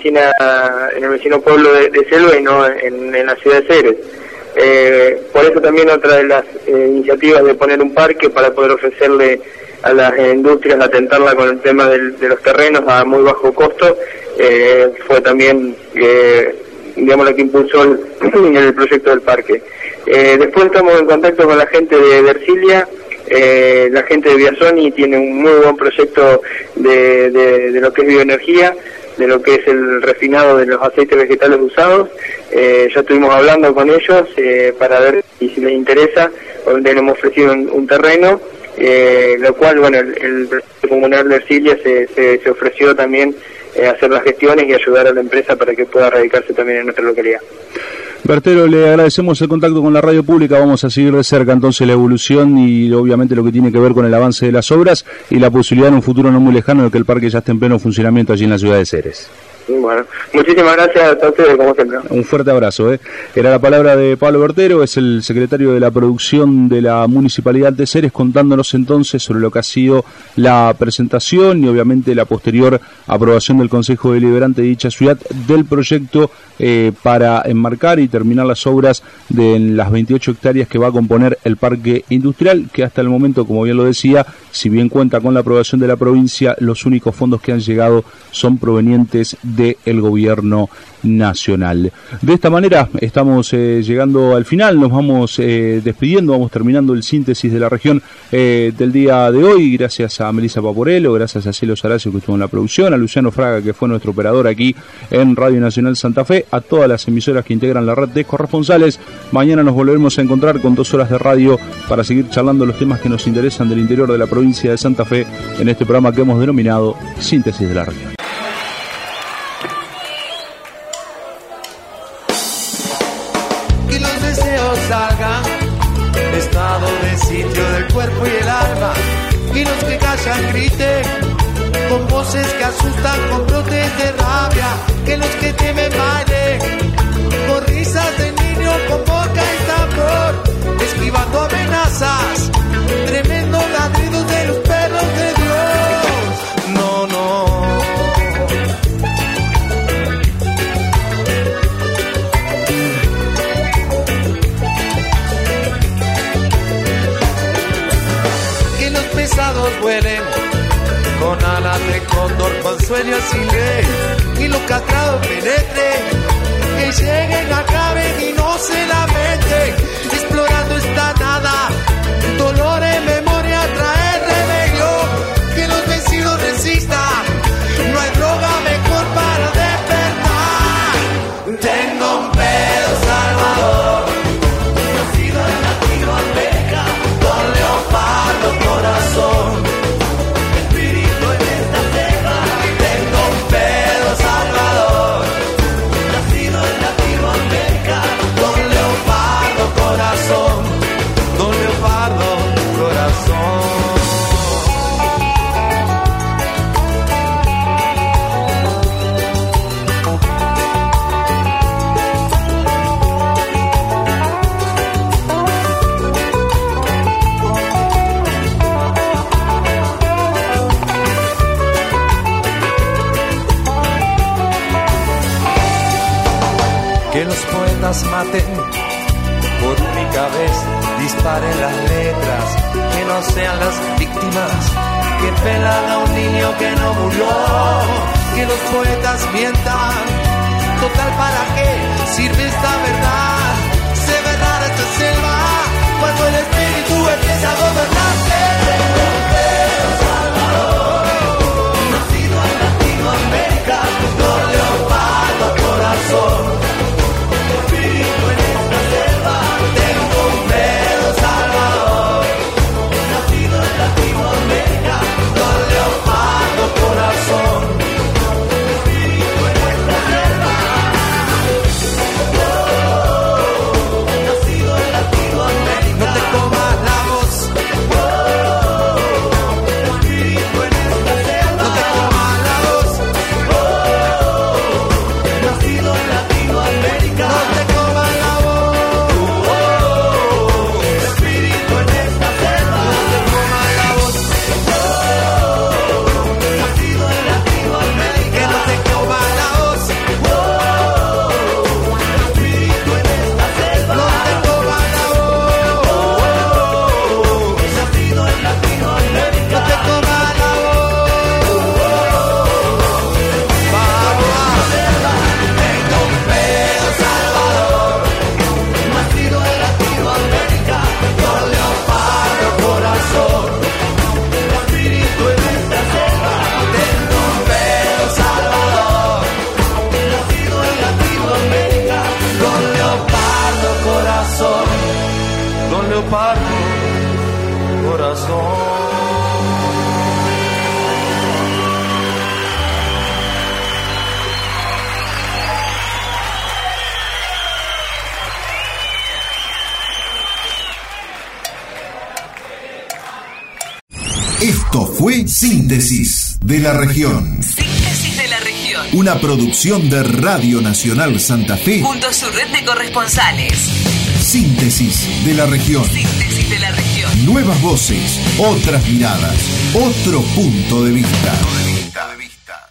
el vecino pueblo de Selva y no en la ciudad de Ceres. Por eso también otra de las iniciativas de poner un parque para poder ofrecerle a las industrias, atentarla con el tema de los terrenos a muy bajo costo, fue también digamos lo que impulsó el proyecto del parque. Después estamos en contacto con la gente de Ercilia. La gente de Biasoni tiene un muy buen proyecto de lo que es bioenergía, de lo que es el refinado de los aceites vegetales usados. Ya estuvimos hablando con ellos para ver si les interesa. Le hemos ofrecido un terreno, lo cual, bueno, el proyecto comunal de Ercilia se ofreció también hacer las gestiones y ayudar a la empresa para que pueda radicarse también en nuestra localidad. Bertero, le agradecemos el contacto con la radio pública. Vamos a seguir de cerca entonces la evolución y obviamente lo que tiene que ver con el avance de las obras y la posibilidad en un futuro no muy lejano de que el parque ya esté en pleno funcionamiento allí en la ciudad de Ceres. Bueno, muchísimas gracias a ustedes, como siempre. Un fuerte abrazo. Era la palabra de Pablo Bertero, es el secretario de la producción de la Municipalidad de Ceres, contándonos entonces sobre lo que ha sido la presentación y obviamente la posterior aprobación del Consejo Deliberante de dicha ciudad del proyecto para enmarcar y terminar las obras de las 28 hectáreas que va a componer el parque industrial, que hasta el momento, como bien lo decía, si bien cuenta con la aprobación de la provincia, los únicos fondos que han llegado son provenientes del gobierno nacional. De esta manera estamos llegando al final, nos vamos despidiendo, vamos terminando el síntesis de la región del día de hoy. Gracias a Melissa Paporello, gracias a Cielo Saracio que estuvo en la producción, a Luciano Fraga que fue nuestro operador aquí en Radio Nacional Santa Fe, a todas las emisoras que integran la red de corresponsales. Mañana nos volveremos a encontrar con 2 horas de radio para seguir charlando los temas que nos interesan del interior de la provincia de Santa Fe en este programa que hemos denominado Síntesis de la Región. Que los deseos salgan de estado de sitio del cuerpo y el alma, y los que callan griten con voces que asustan, con brotes de rabia, que los que temen bailen con risas de niño, con boca y tambor, esquivando amenazas, tremendos ladridos de los perros de Dios. No, no. Que los pesados vuelen con alas de cóndor, con sueños sin ley, y los castrados penetren, que lleguen, acaben y no se lamenten, explorando esta nada, dolor en memoria trae remedio, que los vencidos resistan, no hay droga mejor para despertar. Tengo un pedo salvador, nacido en Latinoamérica, con leopardo corazón. Que los poetas maten por única vez, disparen las letras, que no sean las víctimas que pelan a un niño que no murió. que los poetas mientan. Total, ¿para qué sirve esta verdad? Se ve rara esta selva cuando el espíritu empieza a gobernarte. Salvador, nacido en Latinoamérica, con leopardo corazón. Espíritu en esta selva, tengo un dedo Salvador. Nacido en Latinoamérica, con leopardo corazón. Leopardo corazón. Esto fue Síntesis de la Región. Síntesis de la Región. Una producción de Radio Nacional Santa Fe junto a su red de corresponsales. Síntesis de la Región. Síntesis de la Región. Nuevas voces, otras miradas, otro punto de vista.